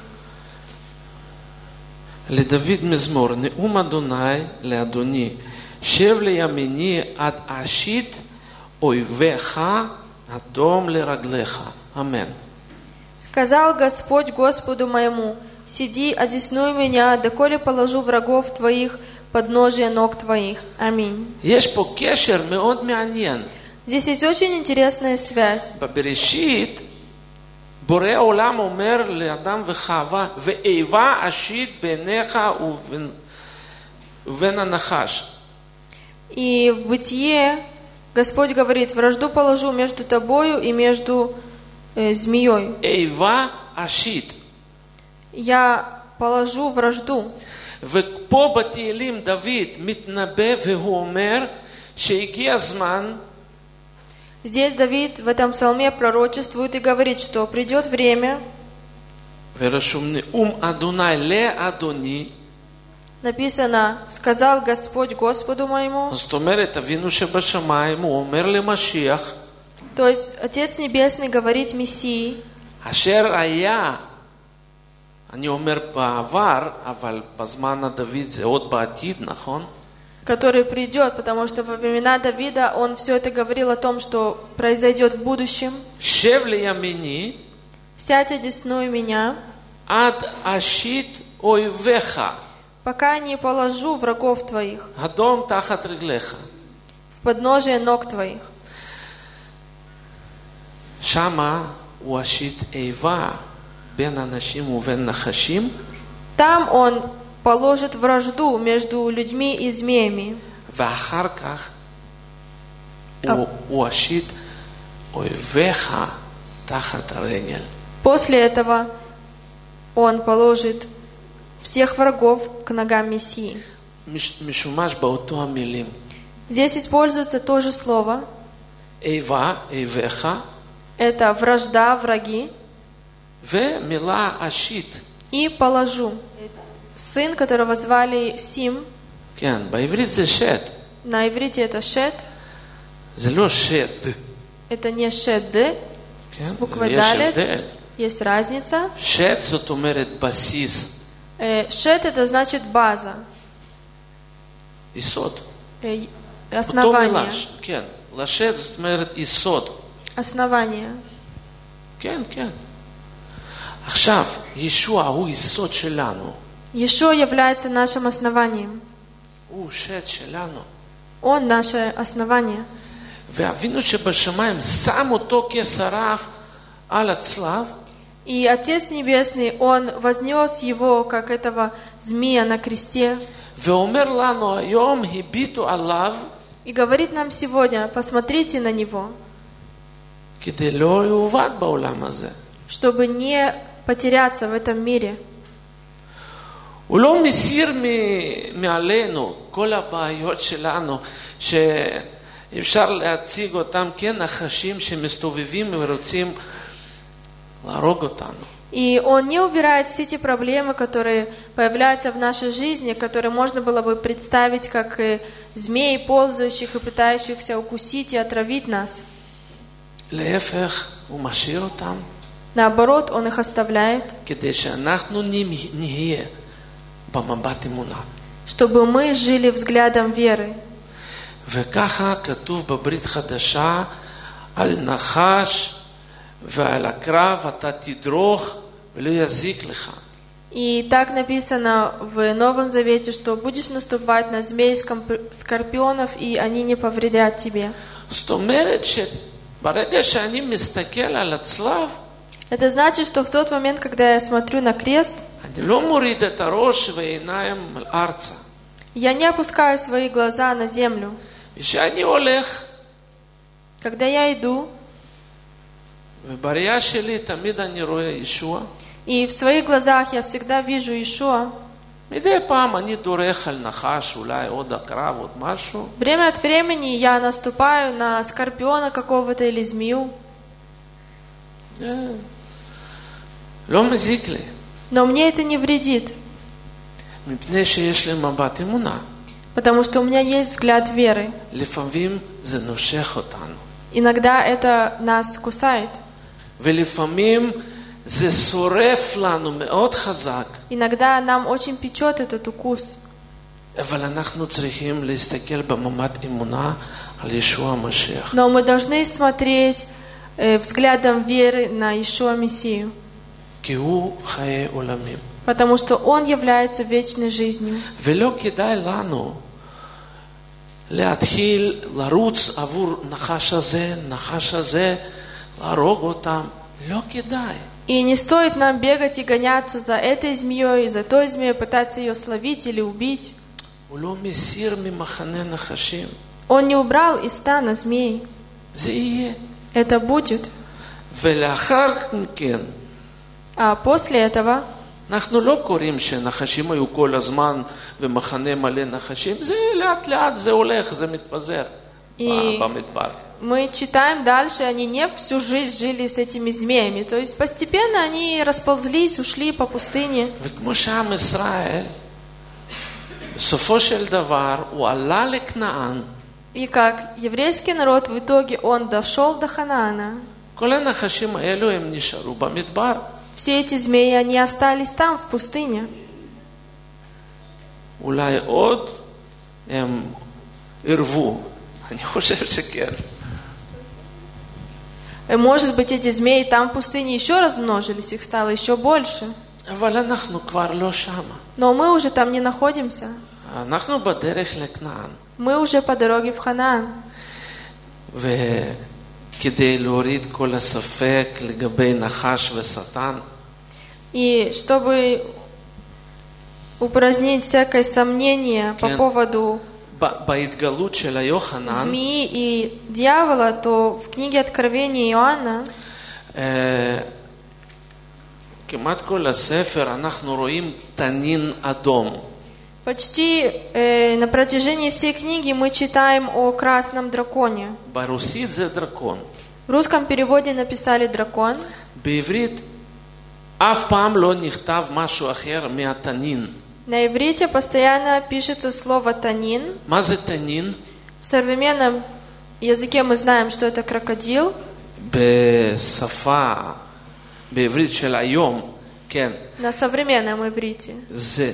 לדוד מזמור, נאום אדוני לאדוני, שב לימיני עד אשית אויביך אדום לרגליך. אמן. Сказал Господь Господу моему, сиди, одесную меня, доколе положу врагов твоих под ножие ног твоих. Аминь. יש פה קשר מאוד מעניין. Здесь есть очень интересная связь. בבראשית, בורא העולם אומר לאדם וחווה, ואיבה אשית ביניך ובין, ובין הנחש. И в Бытие Господь говорит, вражду положу между тобою и между э, змеей. איבה אשית. Я положу вражду. ופה בתהילים דוד מתנבא והוא אומר שהגיע הזמן Здесь Давид в этом псалме пророчествует и говорит, что придет время, ורשום נאום אדוני לאדוני. написано, сказал Господь Господу моему. זאת אומרת, אבינו שבשמיים, הוא אומר למשיח, То есть Отец Небесный говорит Мессии, אשר היה, אני אומר בעבר, אבל בזמן הדוד זה עוד בעתיד, נכון? который придет, потому что во времена Давида он все это говорил о том, что произойдет в будущем. שב לימיני, «Сядь, одесную меня, עד אשית אויביך, пока не положу врагов твоих אדום תחת רגליך. в подножие ног твоих». שמה הוא אשית איבה בין אנשים ובין נחשים. Там он положит вражду между людьми и змеями. ואחר כך הוא, הוא אשית אויביך תחת הרגל. После этого он положит всех врагов к ногам Мессии. משומש באותו המילים. Здесь используется то же слово. איבה, איביך. Это вражда, враги. ומילה אשית. и положу. Сын, которого звали Сим, כן, בעברית זה שט. на иврите это шет, זה לא שד. это не шед, כן? с буквой יש далет, הבדל. есть разница. שט זאת אומרת בסיס. Э, Шет это значит база, יסוד. э, אותו основание, מילה, כן. לשט זאת אומרת יסוד. основание. כן, כן. עכשיו, ישוע הוא יסוד שלנו. Иешуа является нашим основанием. הוא שט שלנו. Он наше основание. ואבינו שבשמיים שם אותו כשרף על הצלב. И Отец Небесный, Он вознес его, как этого змея на кресте, ואומר לנו היום הביטו עליו и говорит нам сегодня: посмотрите на него, כדי לא יאובד בעולם הזה. чтобы не потеряться в этом мире. הוא לא מסיר מעלינו כל הבעיות שלנו שאפשר להציג אותם כנחשים שמסתובבים ורוצים להרוג אותנו. И Он не убирает все те проблемы, которые появляются в нашей жизни, которые можно было бы представить как э, змей, ползающих и пытающихся укусить и отравить нас. להפך, הוא משאיר אותם Наоборот, Он их оставляет, כדי שאנחנו נהיה במבט אמונה. чтобы мы жили взглядом веры. וככה כתוב בברית חדשה על נחש ועל הקרב אתה תדרוך ולא יזיק לך. И так написано в Новом Завете, что будешь наступать на змей, скорпионов, и они не повредят тебе. זאת אומרת שברגע שאני מסתכל על הצלב, Это значит, что в тот момент, когда я смотрю на крест, אני לא מוריד את הראש ועיניים ארצה. я не опускаю свои глаза на землю. כשאני הולך, Когда я иду, ובראייה שלי תמיד אני רואה ישוע, и в своих глазах я всегда вижу Иешуа, מדי פעם אני דורך על נחש, אולי עוד הקרב, עוד משהו. время от времени я наступаю на скорпиона какого-то или змею, לא מזיק לי. но мне это не вредит, מפני שיש לי מבט אמונה. потому что у меня есть взгляд веры. לפעמים זה נושך אותנו. Иногда это нас кусает, ולפעמים זה שורף לנו מאוד חזק. иногда нам очень печет этот укус. אבל אנחנו צריכים להסתכל במבט אמונה על ישוע המשיח. Но мы должны смотреть э, взглядом веры на Иешуа Мессию, כי הוא חיי עולמים. потому что Он является вечной жизнью. ולא כדאי לנו להתחיל לרוץ עבור נחש הזה, נחש הזה, להרוג אותם. לא כדאי. И не стоит нам бегать и гоняться за этой змеей, за той змеей, пытаться ее словить или убить. הוא לא מסיר ממחנה נחשים. Он не убрал из стана змей. זה יהיה. Это будет. ולאחר מכן, А после этого אנחנו לא קוראים שנחשים היו כל הזמן ומחנה מלא נחשים. זה לאט לאט, זה הולך, זה מתפזר И במדבר. мы читаем дальше, они не всю жизнь жили с этими змеями. То есть постепенно они расползлись, ушли по пустыне. וכמו שעם ישראל, בסופו של דבר, הוא עלה לכנען. И как еврейский народ, в итоге он дошел до Ханаана. כל הנחשים האלו הם נשארו במדבר. Все эти змеи, они остались там, в пустыне. אולי עוד הם ערבו. אני חושב שכן. И, может быть, эти змеи там в пустыне еще размножились, их стало еще больше. אבל אנחנו כבר לא שמה. Но мы уже там не находимся. אנחנו בדרך לכנען. Мы уже по дороге в Ханаан. וכדי להוריד כל הספק לגבי נחש ושטן, И чтобы упразднить всякое сомнение по כן. поводу בהתגלות של היוחנן, змеи и дьявола, то в книге Откровения Иоанна אה, כמעט כל הספר אנחנו רואים תנין אדום. почти э, на протяжении всей книги мы читаем о красном драконе. ברוסית זה דרקון. В русском переводе написали дракон, בעברית אף פעם לא נכתב משהו אחר מהתנין. На иврите постоянно пишется слово «танин». מה זה תנין? В современном языке мы знаем, что это крокодил. בשפה, בעברית של היום, כן. На современном иврите. זה.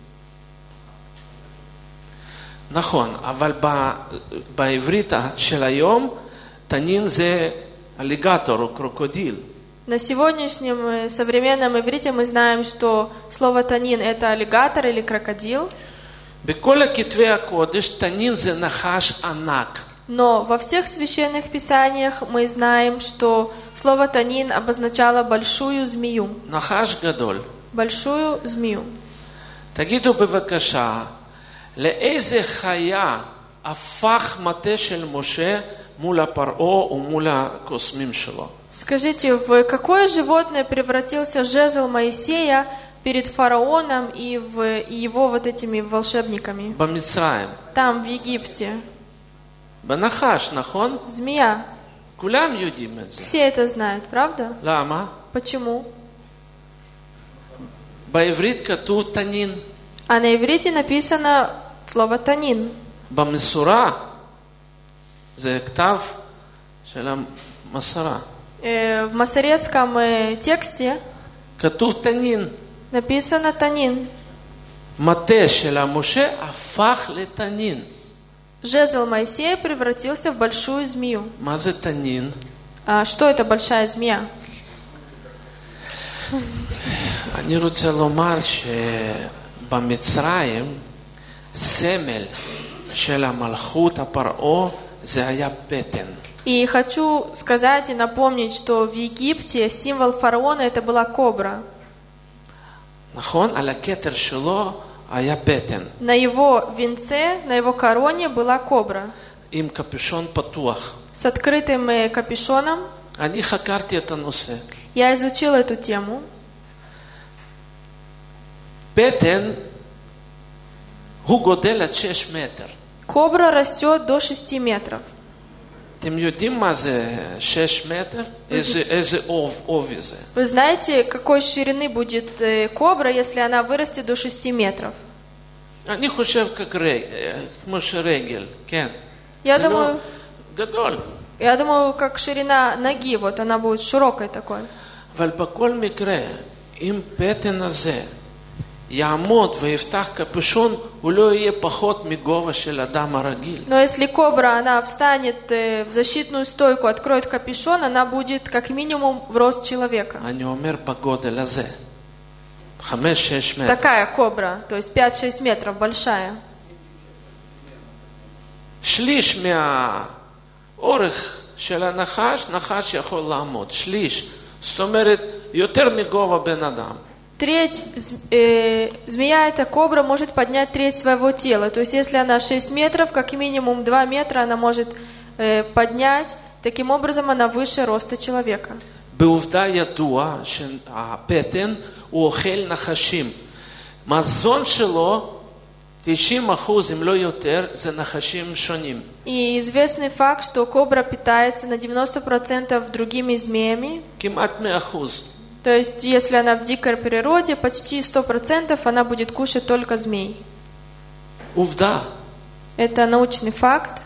נכון, אבל ב, בעברית של היום, תנין זה אליגטור או קרוקודיל. На сегодняшнем современном иврите мы знаем, что слово «танин» — это аллигатор или крокодил. בכל הכתבי הקודש, תנין זה נחש ענק. Но во всех священных писаниях мы знаем, что слово «танин» обозначало большую змею. נחש גדול. Большую змею. תגידו בבקשה, לאיזה חיה הפך מטה של משה מול הפרעה ומול הקוסמים שלו? Скажите, в какое животное превратился жезл Моисея перед фараоном и в и его вот этими волшебниками? במצרים. Там, в Египте. בנחש, נכון? Змея. כולם יודעים את זה. Все это знают, правда? למה? Почему? בעברית כתוב תנין. А на иврите написано слово «танин». במסורה זה כתב של המסרה. Э, В масоретском э, тексте כתוב תנין. написано «танин». מטה של המשה הפך לתנין. Жезл Моисея превратился в большую змею. מה זה תנין? А что это большая змея? אני רוצה לומר שבמצרים סמל של המלכות הפרעה זה היה פטן. И хочу сказать и напомнить, что в Египте символ фараона это была кобра. נכון? על הכתר שלו היה פטן. На его венце, на его короне была кобра עם קפשון פתוח. с открытым э, капюшоном. אני חקרתי את הנושא. Я изучила эту тему. פטן הוא גודל עד שש מטר. Кобра растет до шести метров. אתם יודעים מה זה שש מטר? איזה, איזה עוב, עובי זה? Вы знаете, какой ширины будет э, кобра, если она вырастет до шести метров? אני חושב כגרי, כמו שרגל, כן. Я זה думаю, לא גדול. я думаю, как ширина ноги, вот она будет широкой такой. אבל בכל מקרה, אם פטן הזה יעמוד ויפתח קפשון, הוא לא יהיה פחות מגובה של אדם הרגיל. Но если кобра, она встанет э, в защитную стойку, откроет капюшон, она будет как минимум в рост человека. אני אומר בגודל הזה. חמש, שש מטר. Такая кобра, то есть пять-шесть метров, большая. שליש מהאורך של הנחש, נחש יכול לעמוד. שליש. זאת אומרת, יותר מגובה בן אדם. Треть, э, змея, эта кобра, может поднять треть своего тела. То есть, если она шесть метров, как минимум два метра она может э, поднять. Таким образом, она выше роста человека. בעובדה ידוע שהפטן הוא אוכל נחשים. מזון שלו, תשעים אחוז אם לא יותר, זה נחשים שונים. И известный факт, что кобра питается на девяносто процентов другими змеями. כמעט מאה אחוז. То есть, если она в дикой природе, почти сто процентов она будет кушать только змей. עובדה. Это научный факт.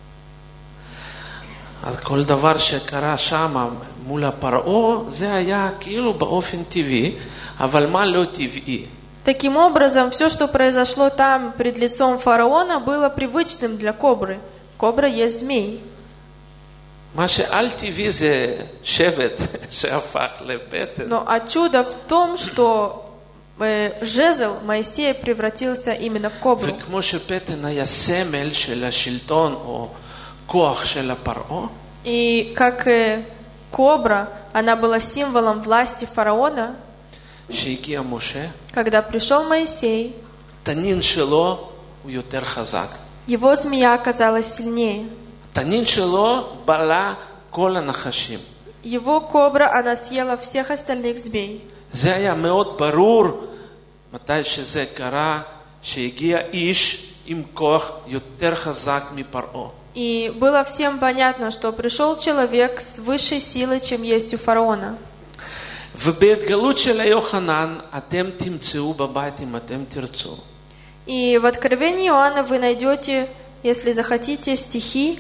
אז כל דבר שקרה שם מול הפרעה, זה היה כאילו באופן טבעי, אבל מה לא טבעי? Таким образом, все, что произошло там пред лицом фараона, было привычным для кобры. Кобра есть змей. מה שעל טבעי זה שבט שהפך לפטן. Но а чудо в том, что э, жезл Моисея превратился именно в кобру. וכמו שפטן היה סמל של השלטון או כוח של הפרעה, И как э, кобра, она была символом власти фараона. שהגיע משה, Когда пришел Моисей, תנין שלו הוא יותר חזק. его змея оказалась сильнее. תנין שלו בלע כל הנחשים. Его кобра, она съела всех остальных змей. זה היה מאוד ברור מתי שזה קרה, שהגיע איש עם כוח יותר חזק מפרעה. И было всем понятно, что пришел человек с высшей силой, чем есть у фараона. ובהתגלות של יוחנן אתם תמצאו בבית אם אתם תרצו. И в Откровении Иоанна вы найдете, если захотите, стихи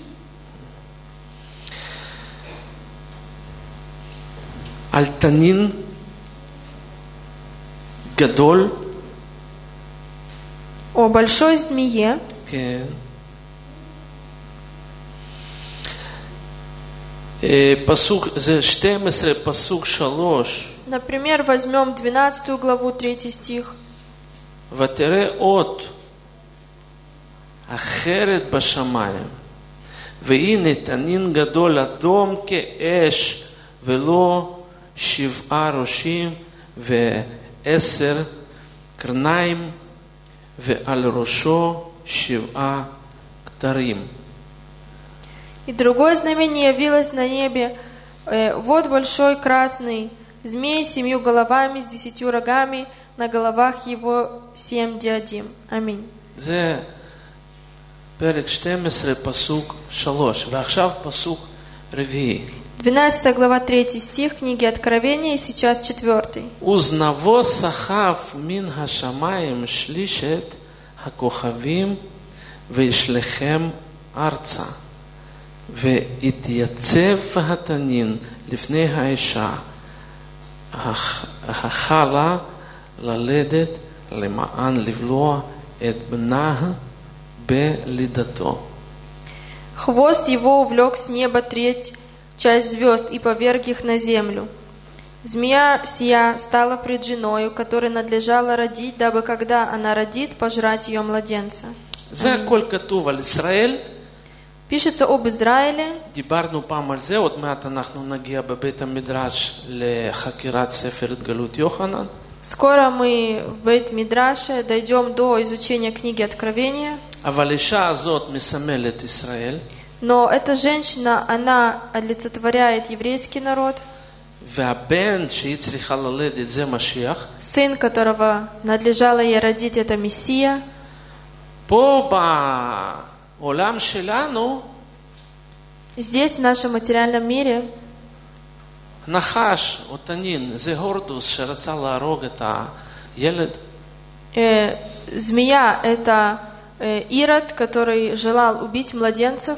על תנין גדול. о большой змее. כן. פסוק, זה שתים עשרה, פסוק שלוש. Например, возьмем двенадцатую главу, третий стих. ותראה אות אחרת בשמיים, והנה תנין גדול אדום כאש, ולא שבעה ראשים ועשר קרניים, ועל ראשו שבעה כתרים. И другое знамение явилось на небе. Э, вот большой красный змей с семью головами, с десятью рогами, на головах его семь диадим. Аминь. זה פרק שתים עשרה, פסוק שלוש, ועכשיו פסוק רביעי. двенадцатая глава, третий стих книги Откровения, и сейчас четвертый. וזנבו סחף מן השמיים שלישת הכוכבים וישלחם ארצה. והתייצב התנין לפני האישה החלה ללדת למען לבלוע את בנה בלידתו. Хвост его увлек с неба треть часть звезд и поверг их на землю. Змея сия стала пред женою, которой надлежало родить, дабы когда она родит, пожрать ее младенца. זה הכל כתוב על ישראל. Пишется об Израиле. דיברנו פעם על זה, עוד מעט אנחנו נגיע בבית המדרש לחקירת ספר התגלות יוחנן. Скоро мы в Бейт-Мидраше дойдем до изучения книги Откровения. אבל האישה הזאת מסמלת ישראל. Но эта женщина, она олицетворяет еврейский народ. והבן שהיא צריכה ללדת זה משיח. Сын, которого надлежало ей родить, это Мессия. פה בעולם שלנו, Здесь, в нашем материальном мире, נחש או תנין, זה הורדוס שרצה להרוג את הילד. э, змея – это э, Ирод, который желал убить младенцев.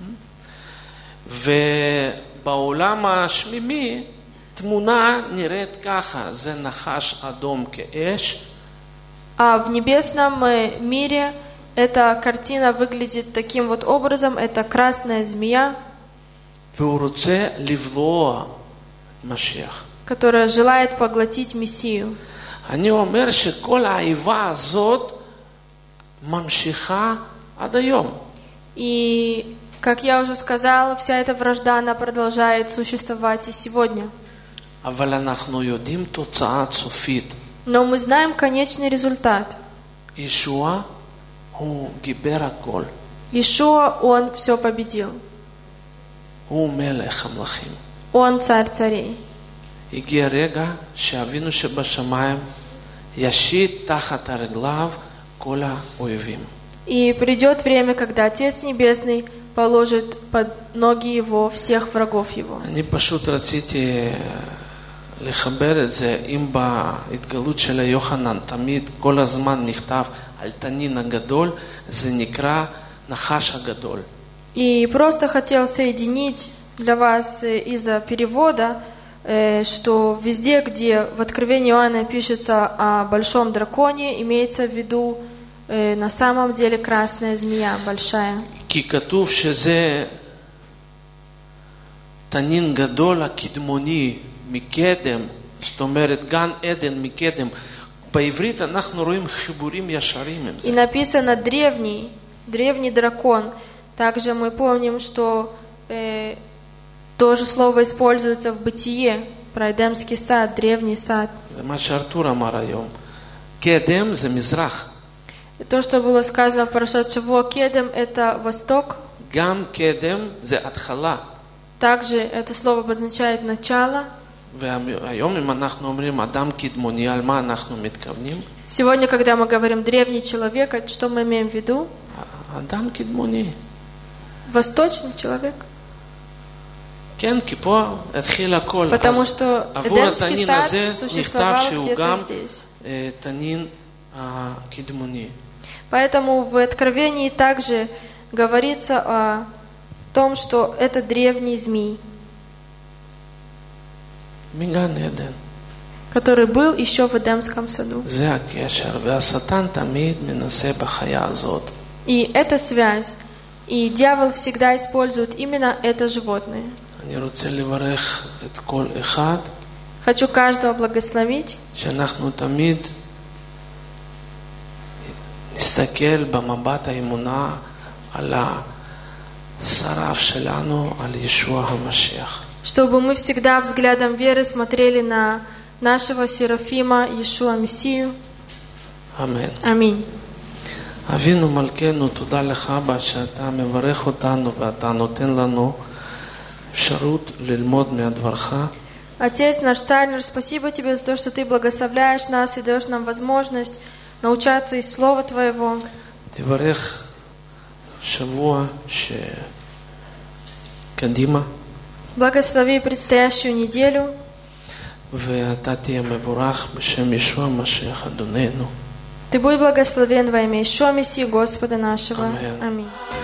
ובעולם השמימי, תמונה נראית ככה, זה נחש אדום כאש. А в небесном э, мире эта картина выглядит таким вот образом. Это красная змея, והוא רוצה לבלוע משיח. которая желает поглотить Мессию. אני אומר שכל האיבה הזאת ממשיכה עד היום. И, как я уже сказала, вся эта вражда, она продолжает существовать и сегодня. אבל אנחנו יודעים תוצאה סופית. Но мы знаем конечный результат. ישוע הוא גיבר הכל. Иешуа, он все победил. הוא מלך המלכים. Он царь царей. הגיע רגע שאבינו שבשמיים ישית תחת הרגליו כל האויבים. И придет время, когда Отец Небесный положит под ноги его всех врагов его. אני פשוט רציתי לחבר את זה, אם בהתגלות של יוחנן תמיד כל הזמן נכתב על תנין הגדול, זה נקרא נחש הגדול. И просто хотел соединить для вас из-за перевода, что везде, где в Откровении Иоанна пишется о большом драконе, имеется в виду на самом деле красная змея, большая. כי כתוב שזה תנין גדול הקדמוני מקדם, זאת אומרת גן עדן מקדם. בעברית אנחנו רואים חיבורים ישרים עם זה. И написано древний, древний дракон. Также мы помним, что э, то же слово используется в Бытие, про Эдемский сад, древний сад. זה מה שארתור אמר היום. קדם זה מזרח. И то, что было сказано в Парашат Шавуа, Кедем – это восток. גם קדם זה התחלה. Также это слово обозначает начало. והיום אם אנחנו אומרים אדם קדמוני, על מה אנחנו מתכוונים? Сегодня, когда мы говорим древний человек, это что мы имеем в виду? אדם קדמוני. Восточный человек. כן, כי פה התחיל הכל. Потому что עבור Эдемский התנין сад הזה נכתב существовал שהוא где-то גם здесь. אה, תנין הקדמוני. Поэтому в Откровении также говорится о том, что это древний змей, מגן עדן. который был еще в Эдемском саду. זה הקשר, והשטן תמיד מנסה בחיה הזאת. И это связь. И дьявол всегда использует именно это животное. אני רוצה לברך את כל אחד, Хочу каждого благословить, שאנחנו תמיד נסתכל במבט האמונה על השרף שלנו, על ישוע המשיח. чтобы мы всегда взглядом веры смотрели на нашего Серафима Иешуа Мессию. אמן. Аминь. אבינו מלכנו, תודה לך אבא שאתה מברך אותנו ואתה נותן לנו אפשרות ללמוד מהדברך. Отец наш Царь, спасибо Тебе за то, что Ты благословляешь нас и даешь нам возможность научаться из Слова Твоего. תברך שבוע שקדימה. Благослови предстоящую неделю. ואתה תהיה מבורך בשם ישוע המשיח אדוננו. Ты будь благословен во имя Иешуа Мессии Господа нашего. Аминь. Аминь.